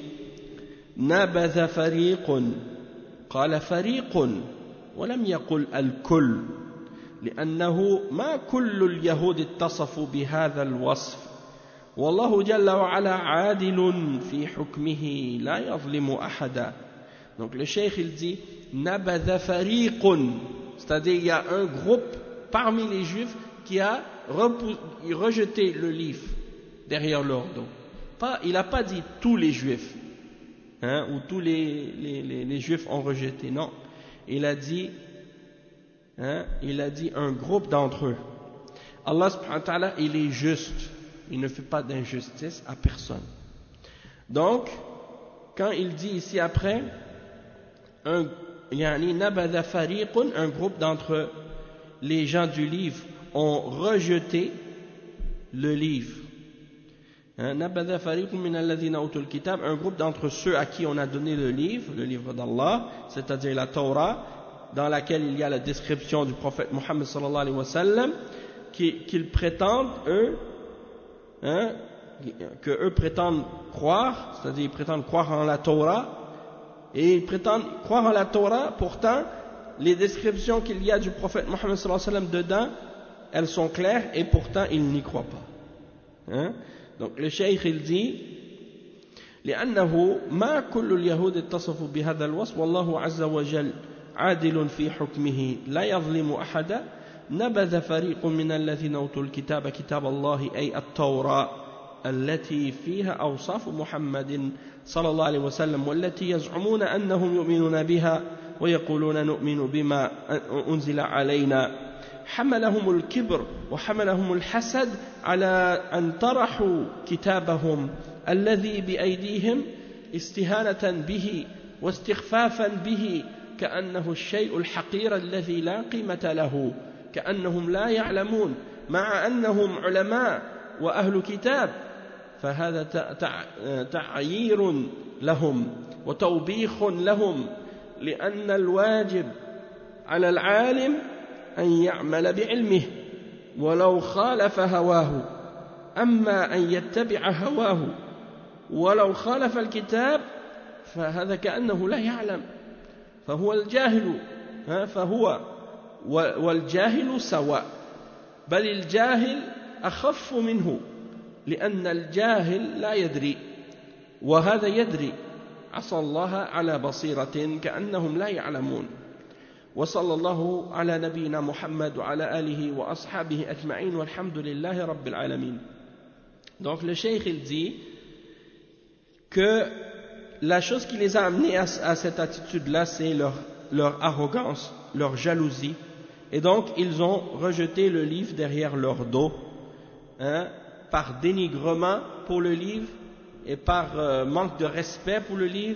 نبذ فريق قال فريق ولم يقل الكل لأنه ما كل اليهود اتصفوا بهذا الوصف والله جل وعلا عادل في حكمه لا يظلم أحدا. Donc le cheikh il dit نبذ فريق, c'est-à-dire il y a un groupe parmi les juifs qui a rejeté le livre derrière leur dos. Pas, il n'a pas dit tous les juifs, hein, ou tous les, les, les, les juifs ont rejeté, non. Il a dit, hein, il a dit un groupe d'entre eux. Allah subhanahu wa ta'ala, il est juste, il ne fait pas d'injustice à personne. Donc, quand il dit ici après, un, yani nabadha fariqun, un groupe d'entre les gens du livre ont rejeté le livre. Hein, nabadha fariqun min alladhina utul kitab, un groupe d'entre ceux à qui on a donné le livre, le livre d'Allah, c'est-à-dire la Torah, dans laquelle il y a la description du prophète Mohammed sallallahu alayhi wa sallam, qu'ils prétendent, eux, hein, que eux prétendent croire, c'est-à-dire ils prétendent croire en la Torah, et ils prétendent croire en la Torah, pourtant, les descriptions qu'il y a du prophète Mohammed sallallahu alayhi wa sallam dedans, elles sont claires, et pourtant ils n'y croient pas. Hein? Donc le cheikh il dit لأنه ما كل اليهود اتصفوا بهذا الوصف والله عز وجل عادل في حكمه لا يظلم أحدا نبذ فريق من الذين أوتوا الكتاب كتاب الله أي التوراة التي فيها أوصاف محمد صلى الله عليه وسلم والتي يزعمون أنهم يؤمنون بها ويقولون نؤمن بما أنزل علينا حملهم الكبر وحملهم الحسد على أن طرحوا كتابهم الذي بأيديهم استهانة به واستخفافا به كأنه الشيء الحقير الذي لا قيمة له كأنهم لا يعلمون مع أنهم علماء وأهل كتاب فهذا تعيير لهم وتوبيخ لهم لأن الواجب على العالم أن يعمل بعلمه ولو خالف هواه أما أن يتبع هواه ولو خالف الكتاب فهذا كأنه لا يعلم فهو الجاهل فهو والجاهل سواء بل الجاهل أخف منه لأن الجاهل لا يدري وهذا يدري عصى الله على بصيرة كأنهم لا يعلمون وصلى الله على نبينا محمد وعلى آله وأصحابه أجمعين والحمد لله رب العالمين. Donc le cheikh il dit que la chose qui les a amenés à, à cette attitude-là, c'est leur, leur arrogance, leur jalousie, et donc ils ont rejeté le livre derrière leur dos, hein, par dénigrement pour le livre et par euh, manque de respect pour le livre,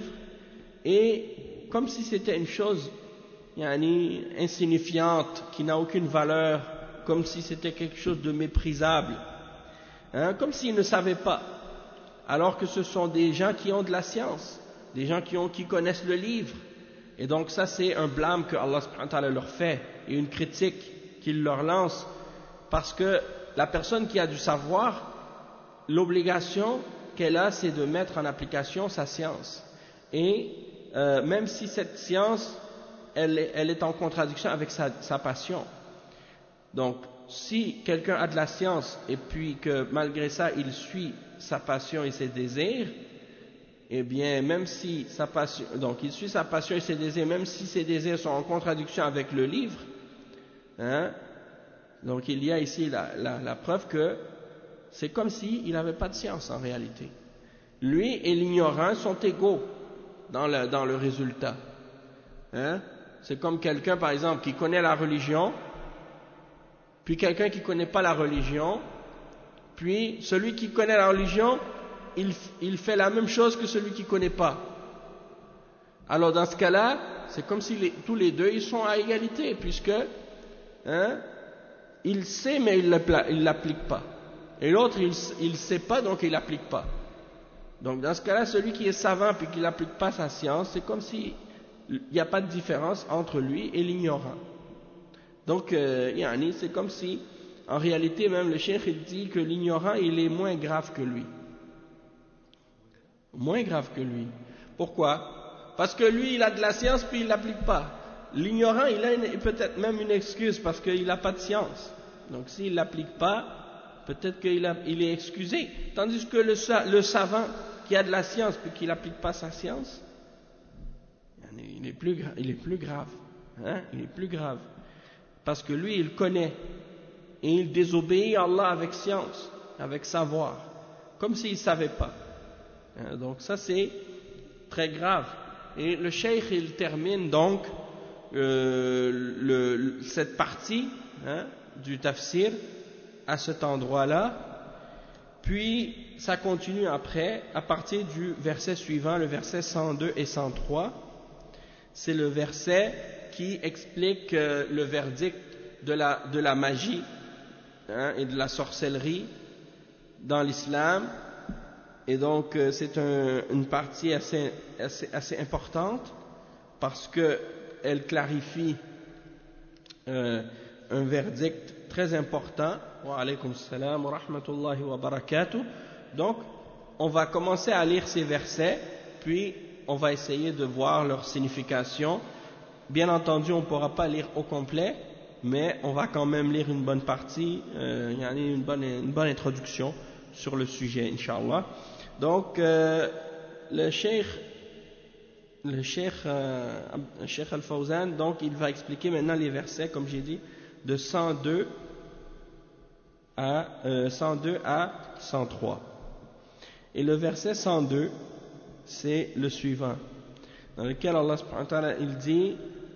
et comme si c'était une chose yani, insignifiante, qui n'a aucune valeur, comme si c'était quelque chose de méprisable, hein, comme s'ils ne savaient pas, alors que ce sont des gens qui ont de la science, des gens qui, ont, qui connaissent le livre, et donc ça c'est un blâme que Allah subhanahu wa ta'ala leur fait, et une critique qu'il leur lance, parce que la personne qui a du savoir, l'obligation qu'elle a, c'est de mettre en application sa science, et euh, même si cette science elle, elle est en contradiction avec sa, sa passion. Donc, si quelqu'un a de la science et puis que malgré ça il suit sa passion et ses désirs, eh bien, même si sa passion, donc il suit sa passion et ses désirs, même si ses désirs sont en contradiction avec le livre, hein, donc il y a ici la, la, la preuve que c'est comme s'il n'avait pas de science en réalité. Lui et l'ignorant sont égaux dans le, dans le résultat. Hein? C'est comme quelqu'un, par exemple, qui connaît la religion, puis quelqu'un qui ne connaît pas la religion, puis celui qui connaît la religion, il, il fait la même chose que celui qui ne connaît pas. Alors dans ce cas-là, c'est comme si les, tous les deux, ils sont à égalité, puisque hein, il sait mais il ne l'applique pas. Et l'autre, il ne sait pas, donc il n'applique pas. Donc dans ce cas-là, celui qui est savant puis qui n'applique pas sa science, c'est comme s'il n'y a pas de différence entre lui et l'ignorant. Donc, euh, yani, c'est comme si, en réalité, même le cheikh il dit que l'ignorant, il est moins grave que lui. Moins grave que lui. Pourquoi? Parce que lui, il a de la science puis il ne l'applique pas. L'ignorant, il a peut-être même une excuse parce qu'il n'a pas de science. Donc s'il ne l'applique pas, peut-être qu'il a, il est excusé. Tandis que le, le savant qui a de la science puis qui n'applique pas sa science, il est plus, il est plus grave. Hein? Il est plus grave. Parce que lui, il connaît. Et il désobéit à Allah avec science, avec savoir. Comme s'il ne savait pas. Hein? Donc ça, c'est très grave. Et le cheikh, il termine donc euh, le, cette partie hein, du tafsir à cet endroit-là. Puis, ça continue après, à partir du verset suivant, le verset cent deux et cent trois. C'est le verset qui explique euh, le verdict de la, de la magie hein, et de la sorcellerie dans l'islam. Et donc, euh, c'est un, une partie assez, assez, assez importante parce qu'elle clarifie euh, un verdict très important. Wa alaykum salam wa rahmatullahi wa barakatuh. Donc, on va commencer à lire ces versets, puis on va essayer de voir leur signification. Bien entendu, on ne pourra pas lire au complet, mais on va quand même lire une bonne partie, euh, il y a une bonne, une bonne introduction sur le sujet, Inch'Allah. Donc, euh, le cheikh, le cheikh, euh, cheikh Al-Fawzan, donc il va expliquer maintenant les versets, comme j'ai dit, de cent deux à, euh, cent deux à cent trois. Et le verset cent deux, c'est le suivant, dans lequel Allah subhanahu wa ta'ala, il dit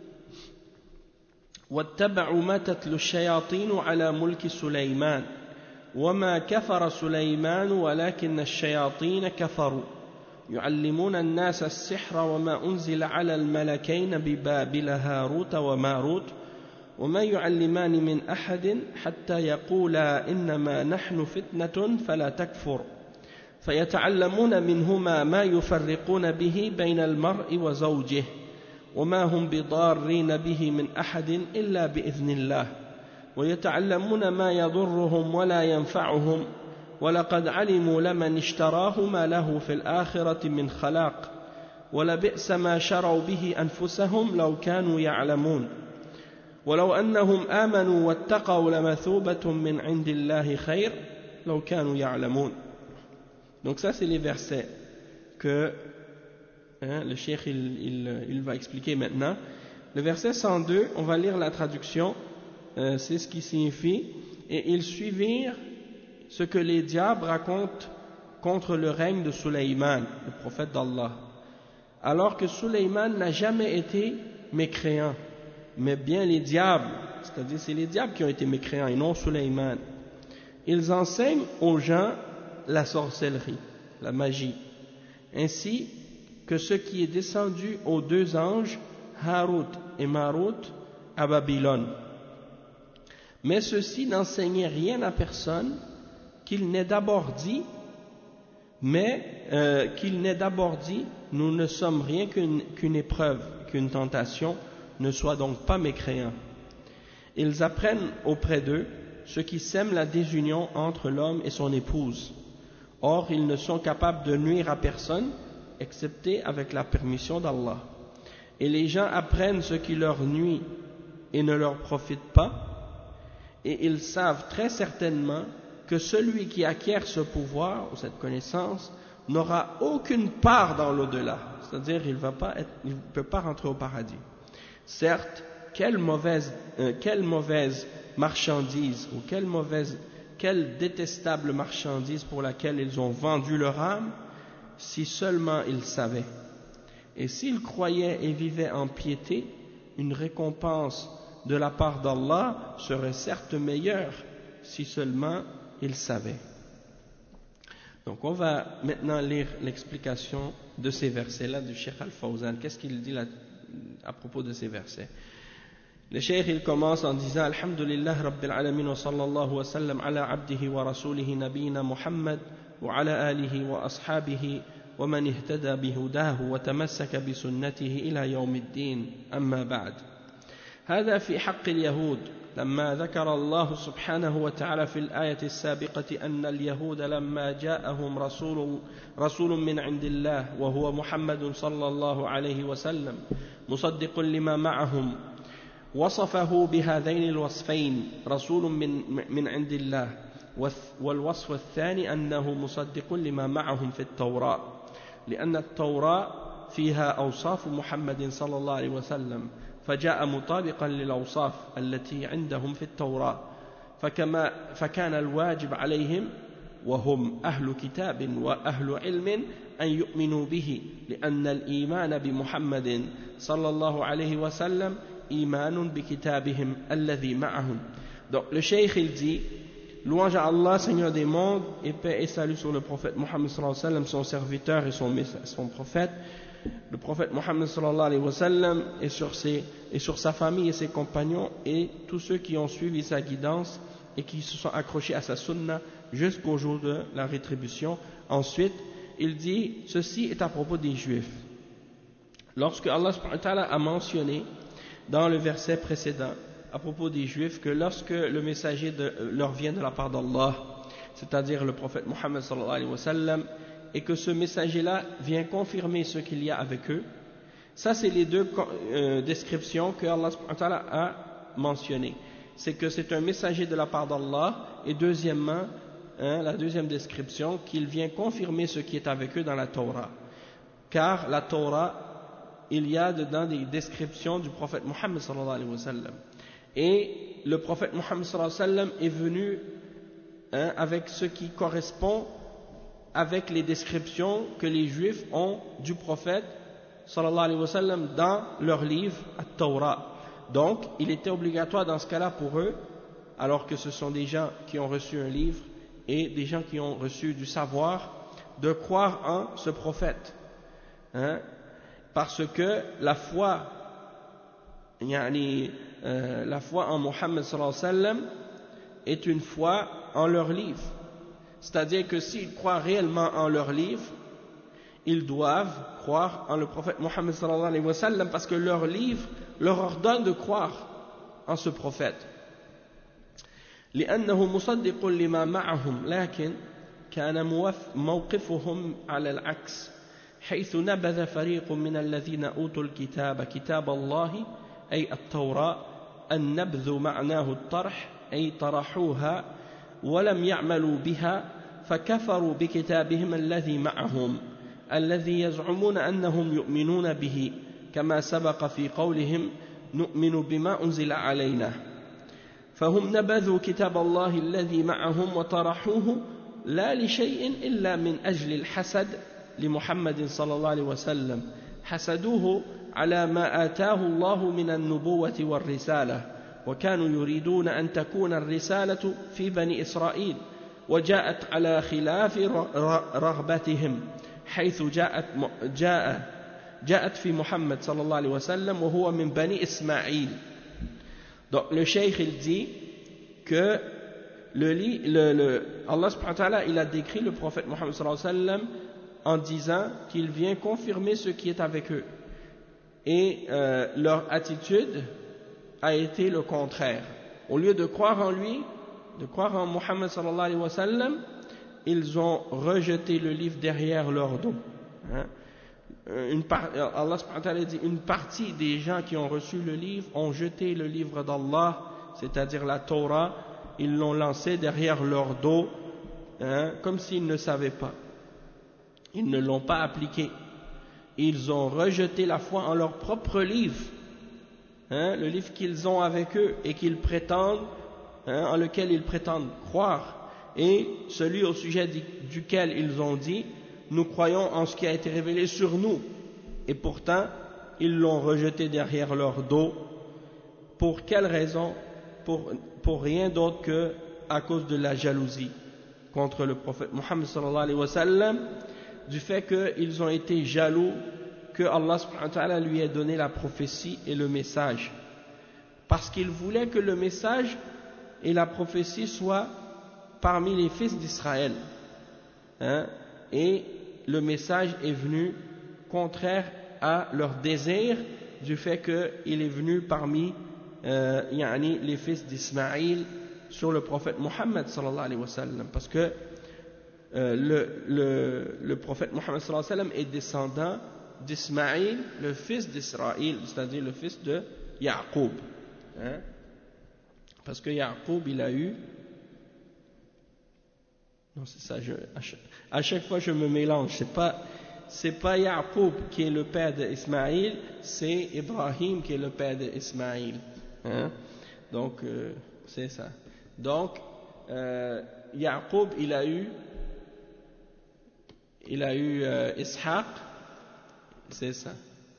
وَاتَّبَعُوا مَا تَتْلُو الشَّيَاطِينُ عَلَى مُلْكِ سُلَيْمَانَ وَمَا كَفَرَ سُلَيْمَانُ وَلَكِنَّ الشَّيَاطِينَ كَفَرُوا يُعَلِّمُونَ النَّاسَ السِّحْرَ وَمَا أُنزِلَ عَلَى الْمَلَكَيْنِ بِبَابِلَ هَارُوتَ وَمَارُوتَ وَمَا يُعَلِّمَانِ مِنْ أَحَدٍ حَتَّى يَقُولَا إِنَّمَا نَحْنُ فِتْنَةٌ فَلَا تَكْفُرْ فيتعلمون منهما ما يفرقون به بين المرء وزوجه وما هم بضارين به من أحد إلا بإذن الله ويتعلمون ما يضرهم ولا ينفعهم ولقد علموا لمن اشتراه ما له في الآخرة من خلاق ولبئس ما شروا به أنفسهم لو كانوا يعلمون ولو أنهم آمنوا واتقوا لمثوبة من عند الله خير لو كانوا يعلمون. Donc ça, c'est les versets que hein, le cheikh il, il, il va expliquer maintenant. Le verset cent deux, on va lire la traduction, euh, c'est ce qui signifie. Et ils suivirent ce que les diables racontent contre le règne de Sulayman, le prophète d'Allah. Alors que Sulayman n'a jamais été mécréant, mais bien les diables, c'est-à-dire c'est les diables qui ont été mécréants et non Sulayman. Ils enseignent aux gens la sorcellerie, la magie, ainsi que ce qui est descendu aux deux anges, Harut et Marut, à Babylone. Mais ceux-ci n'enseignaient rien à personne qu'il n'ait d'abord dit, mais euh, qu'il n'ait d'abord dit, nous ne sommes rien qu'une, qu'une épreuve, qu'une tentation, ne sois donc pas mécréant. Ils apprennent auprès d'eux ce qui sème la désunion entre l'homme et son épouse. Or, ils ne sont capables de nuire à personne, excepté avec la permission d'Allah. Et les gens apprennent ce qui leur nuit et ne leur profite pas, et ils savent très certainement que celui qui acquiert ce pouvoir ou cette connaissance n'aura aucune part dans l'au-delà, c'est-à-dire il ne peut pas rentrer au paradis. Certes, quelle mauvaise, euh, quelle mauvaise marchandise ou quelle mauvaise, quelle détestable marchandise pour laquelle ils ont vendu leur âme, si seulement ils savaient. Et s'ils croyaient et vivaient en piété, une récompense de la part d'Allah serait certes meilleure si seulement ils savaient. Donc on va maintenant lire l'explication de ces versets-là du Cheikh Al-Fawzan. Qu'est-ce qu'il dit là, à propos de ces versets? Le Cheikh il commence en disant Alhamdulillah Rabbil Alamin wa sallallahu wa sallam ala abdihi wa rasulihi nabiyina Muhammad wa ala alihi wa ashabihi wa man ihtada bihudahu wa tamassaka bisunnatihi ila yawmiddin amma ba'd. هذا في حق اليهود لما ذكر الله سبحانه وتعالى في الآية السابقة أن اليهود لما جاءهم رسول رسول من عند الله وهو محمد صلى الله عليه وسلم مصدق لما معهم وصفه بهذين الوصفين رسول من من عند الله والوصف الثاني أنه مصدق لما معهم في التوراة لأن التوراة فيها أوصاف محمد صلى الله عليه وسلم فجاء مطابقا للأوصاف التي عندهم في التوراة فكما فكان الواجب عليهم وهم أهل كتاب وأهل علم أن يؤمنوا به لأن الإيمان بمحمد صلى الله عليه وسلم إيمان بكتابهم الذي معهم. Donc le cheikh il dit louange à Allah Seigneur des mondes et paix et salut sur le prophète Mohammed sallallahu alayhi wa sallam, son serviteur et son, son prophète, le prophète Mohammed sallallahu alayhi wa sallam, et sur, ses, et sur sa famille et ses compagnons et tous ceux qui ont suivi sa guidance et qui se sont accrochés à sa sunna jusqu'au jour de la rétribution. Ensuite il dit ceci est à propos des juifs. Lorsque Allah subhanahu wa ta'ala a mentionné dans le verset précédent à propos des juifs que lorsque le messager de, leur vient de la part d'Allah, c'est-à-dire le prophète Mohammed sallallahu alayhi wa sallam, et que ce messager-là vient confirmer ce qu'il y a avec eux, ça c'est les deux euh, descriptions que Allah subhanahu wa ta'ala a mentionnées. C'est que c'est un messager de la part d'Allah, et deuxièmement, hein, la deuxième description, qu'il vient confirmer ce qui est avec eux dans la Torah. Car la Torah, il y a dedans des descriptions du prophète Mohammed sallallahu alayhi wa sallam. Et le prophète Mohammed sallallahu alayhi wa sallam est venu hein, avec ce qui correspond avec les descriptions que les juifs ont du prophète sallallahu alayhi wa sallam dans leur livre At-Tawra. Donc il était obligatoire dans ce cas-là pour eux, alors que ce sont des gens qui ont reçu un livre et des gens qui ont reçu du savoir, de croire en ce prophète hein, parce que la foi yani, euh, la foi en Mohammed sallallahu alayhi wa sallam est une foi en leur livre. C'est-à-dire que s'ils croient réellement en leur livre, ils doivent croire en le prophète Mohammed sallallahu alayhi wa sallam parce que leur livre leur ordonne de croire en ce prophète. لأنه مصدق لما معهم لكن كان موقفهم على العكس حيث نبذ فريق من الذين أوتوا الكتاب كتاب الله أي التوراة النبذ معناه الطرح أي طرحوها ولم يعملوا بها فكفروا بكتابهم الذي معهم الذي يزعمون أنهم يؤمنون به كما سبق في قولهم نؤمن بما أنزل علينا فهم نبذوا كتاب الله الذي معهم وطرحوه لا لشيء إلا من أجل الحسد لمحمد صلى الله عليه وسلم حسدوه على ما آتاه الله من النبوة والرسالة وكانوا يريدون أن تكون الرسالة في بني إسرائيل وجاءت على خلاف رغبتهم حيث جاءت جاء جاءت في محمد صلى الله عليه وسلم وهو من بني إسماعيل. Donc le cheikh il dit que le, le, le, Allah subhanahu wa ta'ala il a décrit le prophète Mohammed sallallahu alayhi wa sallam en disant qu'il vient confirmer ce qui est avec eux et euh, leur attitude a été le contraire. Au lieu de croire en lui, de croire en Mohammed sallallahu alayhi wa sallam, ils ont rejeté le livre derrière leur dos. Hein? Une par... Allah subhanahu wa ta'ala dit une partie des gens qui ont reçu le livre ont jeté le livre d'Allah, c'est-à-dire la Torah, ils l'ont lancé derrière leur dos, hein, comme s'ils ne savaient pas. Ils ne l'ont pas appliqué. Ils ont rejeté la foi en leur propre livre, hein, le livre qu'ils ont avec eux et qu'ils prétendent, hein, en lequel ils prétendent croire, et celui au sujet duquel ils ont dit nous croyons en ce qui a été révélé sur nous, et pourtant ils l'ont rejeté derrière leur dos. Pour quelle raison? Pour, pour rien d'autre que à cause de la jalousie contre le prophète Muhammad sallallahu alayhi wa sallam, du fait qu'ils ont été jaloux que Allah subhanahu wa ta'ala lui ait donné la prophétie et le message, parce qu'il voulait que le message et la prophétie soient parmi les fils d'Israël, hein, et le message est venu contraire à leur désir du fait qu'il est venu parmi euh, yani, les fils d'Ismaïl sur le prophète Muhammad sallallahu alayhi wa sallam, parce que euh, le, le, le prophète Muhammad sallallahu alayhi wa sallam est descendant d'Ismaïl, le fils d'Israël, c'est-à-dire le fils de Yaqub, hein, parce que Yaqub il a eu non c'est ça, je, à, chaque, à chaque fois je me mélange, c'est pas c'est pas Yaqub qui est le père d'Ismaïl, c'est Ibrahim qui est le père d'Ismaïl, hein, donc euh, c'est ça. Donc euh, Yaqub il a eu il a eu euh, Ishaq, c'est ça,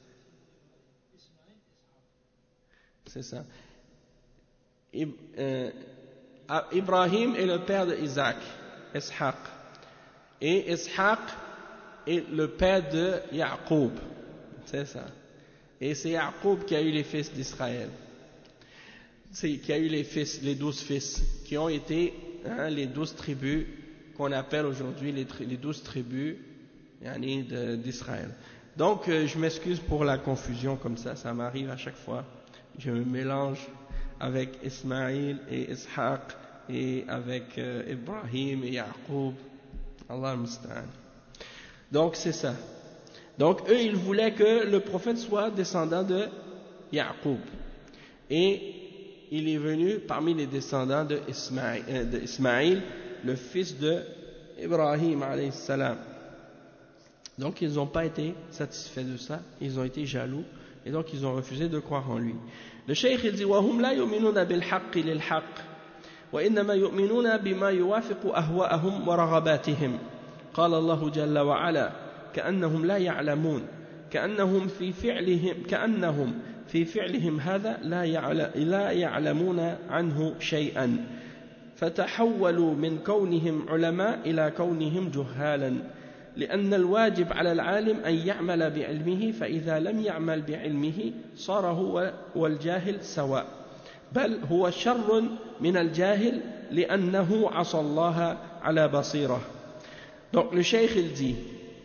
c'est ça. Ib, euh, Ibrahim est le père d'Isaac, Ishaq, et Ishaq est le père de Yaqub, c'est ça. Et c'est Yaqub qui a eu les fils d'Israël, c'est qui a eu les fils, les douze fils, qui ont été, hein, les douze tribus qu'on appelle aujourd'hui les, les douze tribus yani, d'Israël. Donc euh, je m'excuse pour la confusion comme ça, ça m'arrive à chaque fois. Je me mélange avec Ismaïl et Ishaq et avec euh, Ibrahim et Yaqub. Allah al-Musta'an. Donc c'est ça. Donc eux ils voulaient que le prophète soit descendant de Yaqub. Et il est venu parmi les descendants de Ismaïl, euh, de Ismaïl, le fils de Ibrahim alayhi salam. Donc ils n'ont pas été satisfaits de ça, ils ont été jaloux et donc ils ont refusé de croire en lui. Le cheikh il dit وهم لا يؤمنون بالحق للحق وإنما يؤمنون بما يوافق أهواءهم ورغباتهم. قال الله جل وعلا كأنهم لا يعلمون كأنهم في فعلهم كأنهم في فعلهم هذا لا يعلمون عنه شيئا فتحولوا من كونهم علماء إلى كونهم جهالا لأن الواجب على العالم أن يعمل بعلمه فإذا لم يعمل بعلمه صار هو والجاهل سواء بل هو شر من الجاهل لأنه عصى الله على بصيرة. Donc le cheikh il dit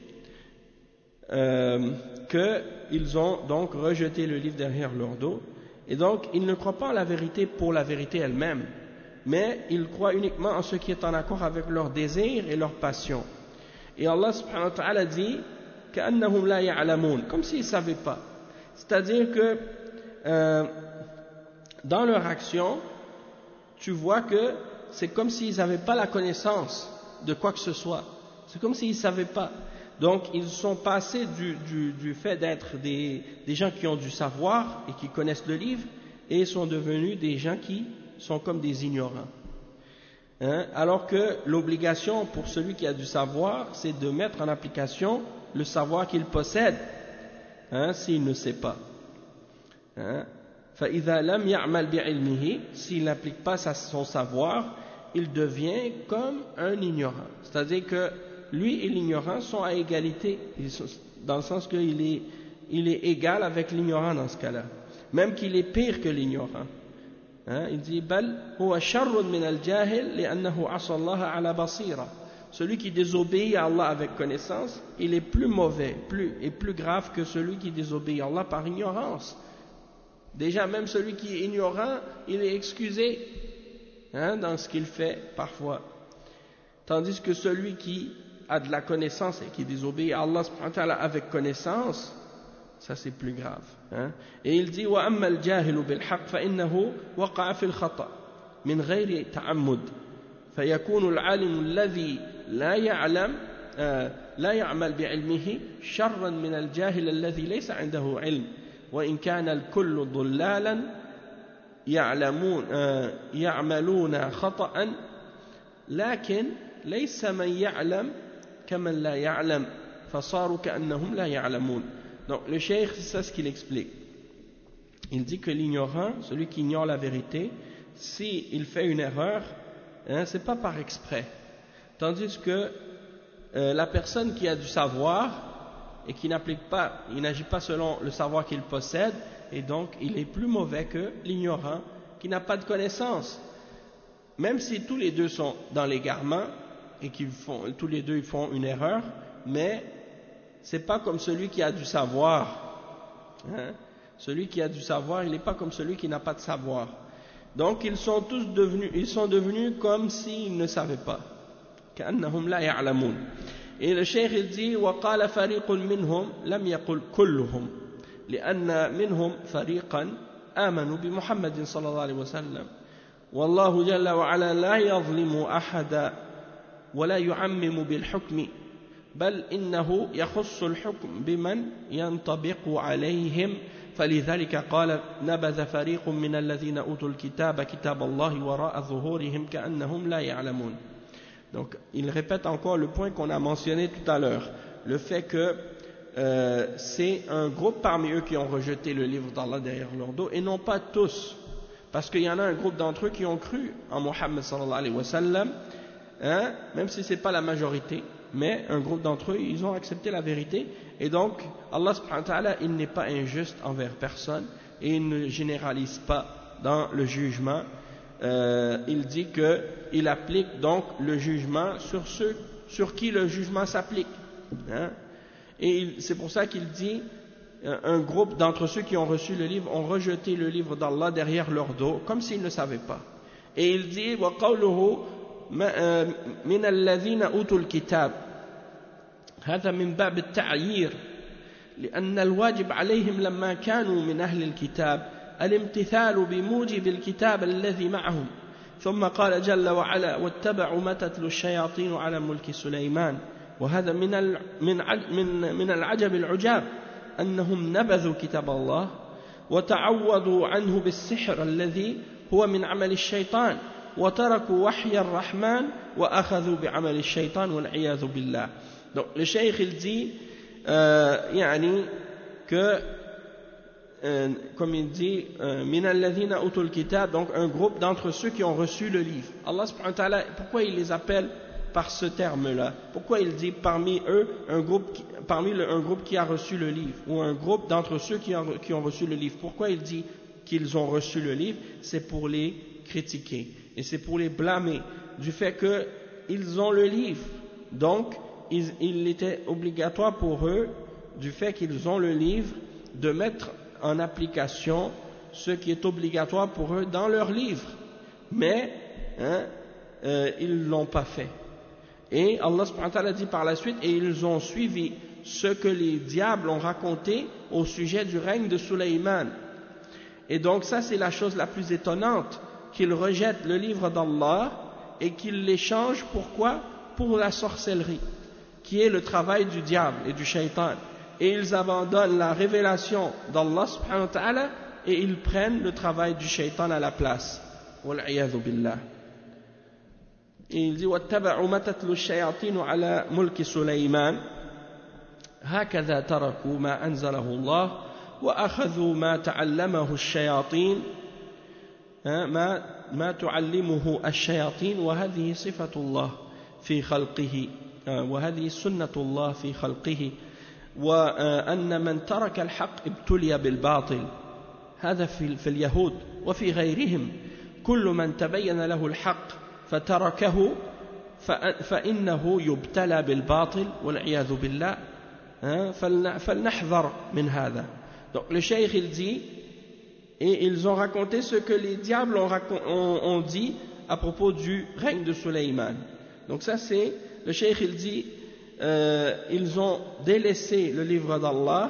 euh, qu'ils ont donc rejeté le livre derrière leur dos et donc ils ne croient pas en la vérité pour la vérité elle-même, mais ils croient uniquement en ce qui est en accord avec leurs désirs et leurs passions. Et Allah subhanahu wa ta'ala dit كأنهم لا يعلمون, comme s'ils ne savaient pas. C'est-à-dire que euh, dans leur action, tu vois que c'est comme s'ils n'avaient pas la connaissance de quoi que ce soit. C'est comme s'ils ne savaient pas. Donc ils sont passés du, du, du fait d'être des, des gens qui ont du savoir et qui connaissent le livre et sont devenus des gens qui sont comme des ignorants. Hein? Alors que l'obligation pour celui qui a du savoir, c'est de mettre en application le savoir qu'il possède, hein, s'il ne sait pas. Hein? فَإِذَا لَمْ يَعْمَلْ بِعِلْمِهِ, s'il n'applique pas son savoir, il devient comme un ignorant. C'est-à-dire que lui et l'ignorant sont à égalité, dans le sens qu'il est, il est égal avec l'ignorant dans ce cas-là, même qu'il est pire que l'ignorant. Hein, il dit bal huwa sharrun min al-jahil li'annahu 'asa Allah 'ala basira. Celui qui désobéit à Allah avec connaissance, il est plus mauvais, plus et plus grave que celui qui désobéit à Allah par ignorance. Déjà même celui qui est ignorant, il est excusé, hein, dans ce qu'il fait parfois. Tandis que celui qui a de la connaissance et qui désobéit à Allah subhanahu wa ta'ala avec connaissance, ça c'est plus grave, hein. Et il dit وَأَمَّا الْجَاهِلُ بِالْحَقِّ فَإِنَّهُ وَقَعَ فِي الْخَطَأِ. من غير تعمد فيكون العالم الذي لا يعلم لا يعمل بعلمه شرا من الجاهل الذي ليس عنده علم وإن كان الكل ضلالا يعلمون يعملون خطأ لكن ليس من يعلم كمن لا يعلم فصاروا كأنهم لا يعلمون. Donc le cheikh, c'est ça ce qu'il explique. Il dit que l'ignorant, celui qui ignore la vérité, s'il fait une erreur, hein, c'est pas par exprès. Tandis que euh, la personne qui a du savoir et qui n'applique pas, il n'agit pas selon le savoir qu'il possède, et donc il est plus mauvais que l'ignorant qui n'a pas de connaissance. Même si tous les deux sont dans l'égarement et qu'ils font, tous les deux ils font une erreur, mais c'est pas comme celui qui a du savoir. Hein? Celui qui a du savoir, il n'est pas comme celui qui n'a pas de savoir. Donc ils sont tous devenus, ils sont devenus comme s'ils ne savaient pas. كأنهم لا يعلمون. Et le cheikh il dit وقال فريق منهم لم يقل كلهم لأن منهم فريقا آمنوا بمحمد صلى الله عليه وسلم والله جل وعلا لا يظلم أحدا ولا يعمم بالحكم بل إنه يخص الحكم بمن ينطبق عليهم فلذلك قال نبذ فريق من الذين أوتوا الكتاب كتاب الله وراء ظهورهم كأنهم لا يعلمون. Donc il répète encore le point qu'on a mentionné tout à l'heure, le fait que euh, c'est un groupe parmi eux qui ont rejeté le livre d'Allah derrière leur dos et non pas tous, parce qu'il y en a un groupe d'entre eux qui ont cru en Mohammed sallallahu alayhi wa sallam, hein, même si ce n'est pas la majorité, mais un groupe d'entre eux, ils ont accepté la vérité. Et donc, Allah subhanahu wa ta'ala, il n'est pas injuste envers personne et il ne généralise pas dans le jugement. Euh, il dit qu'il applique donc le jugement sur ceux sur qui le jugement s'applique. Hein? Et c'est pour ça qu'il dit un groupe d'entre ceux qui ont reçu le livre ont rejeté le livre d'Allah derrière leur dos, comme s'ils ne savaient pas. Et il dit وَقَوْلُهُ من الذين أوتوا الكتاب هذا من باب التعيير لأن الواجب عليهم لما كانوا من أهل الكتاب الامتثال بموجب الكتاب الذي معهم ثم قال جل وعلا واتبعوا ما تتلو الشياطين على ملك سليمان وهذا من من من من العجب العجاب أنهم نبذوا كتاب الله وتعوضوا عنه بالسحر الذي هو من عمل الشيطان وتركوا وحي الرحمن وأخذوا بعمل الشيطان والعياذ بالله. Donc le cheikh il dit euh, يعني que euh, comme il dit min alladhina utul kitab, donc un groupe d'entre ceux qui ont reçu le livre. Allah subhanahu wa ta'ala, pourquoi il les appelle par ce terme-là? Pourquoi il dit parmi eux un groupe qui, parmi le, un groupe qui a reçu le livre, ou un groupe d'entre ceux qui ont, qui ont reçu le livre? Pourquoi il dit qu'ils ont reçu le livre? C'est pour les critiquer et c'est pour les blâmer du fait qu'ils ont le livre. Donc il, il était obligatoire pour eux, du fait qu'ils ont le livre, de mettre en application ce qui est obligatoire pour eux dans leur livre, mais hein, euh, ils ne l'ont pas fait. Et Allah subhanahu wa ta'ala dit par la suite, et ils ont suivi ce que les diables ont raconté au sujet du règne de Sulayman. Et donc ça c'est la chose la plus étonnante, qu'ils rejettent le livre d'Allah et qu'ils l'échangent, pourquoi? Pour la sorcellerie, qui est le travail du diable et du shaitan. Et ils abandonnent la révélation d'Allah subhanahu wa ta'ala et ils prennent le travail du shaitan à la place. Wal'iyadhu billah. Et il dit وَاتَّبَعُوا مَا تَتْلُو الشَّيَاطِينُ عَلَى مُلْكِ سُلَيْمَانَ هكذا تركوا ما أنزله الله وأخذوا ما تعلمه الشياطين ما ما تعلمه الشياطين وهذه صفة الله في خلقه وهذه سنة الله في خلقه وأن من ترك الحق ابتلي بالباطل هذا في, في اليهود وفي غيرهم كل من تبين له الحق فتركه فإنه يبتلى بالباطل والعياذ بالله فلنحذر من هذا. Donc le cheikh il dit, et ils ont raconté ce que les diables ont, ont, ont dit à propos du règne de Sulayman. Donc ça c'est, le cheikh il dit, euh, ils ont délaissé le livre d'Allah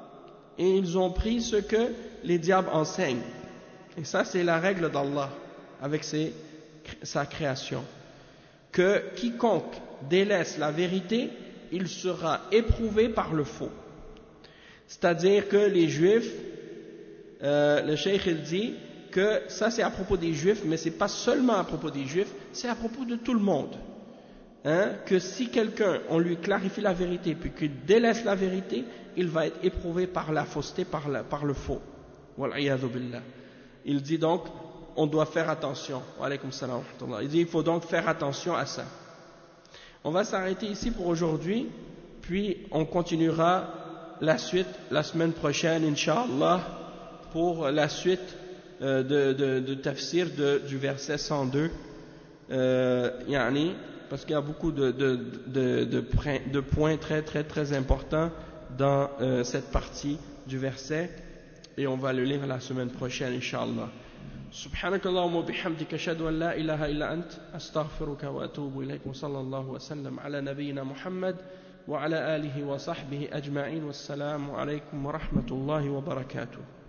et ils ont pris ce que les diables enseignent. Et ça c'est la règle d'Allah. avec ses, sa création. Que quiconque délaisse la vérité, il sera éprouvé par le faux. C'est-à-dire que les Juifs, euh, le Cheikh il dit que ça c'est à propos des Juifs, mais c'est pas seulement à propos des Juifs, c'est à propos de tout le monde. Hein, que si quelqu'un, on lui clarifie la vérité, puis qu'il délaisse la vérité, il va être éprouvé par la fausseté, par, la, par le faux. Wal'iyadhu billah. Il dit donc, on doit faire attention. Wa alaykum salam wa rahmatullah. Il dit, il faut donc faire attention à ça. On va s'arrêter ici pour aujourd'hui, puis on continuera la suite la semaine prochaine, Inch'Allah, pour la suite euh, de, de, de tafsir de, du verset cent deux. Euh, yani, parce qu'il y a beaucoup de, de, de, de, de points très très très importants dans euh, cette partie du verset, et on va le lire la semaine prochaine, Inch'Allah. سبحانك اللهم وبحمدك أشهد أن لا إله إلا أنت أستغفرك وأتوب إليك وصلى الله وسلم على نبينا محمد وعلى آله وصحبه أجمعين والسلام عليكم ورحمة الله وبركاته.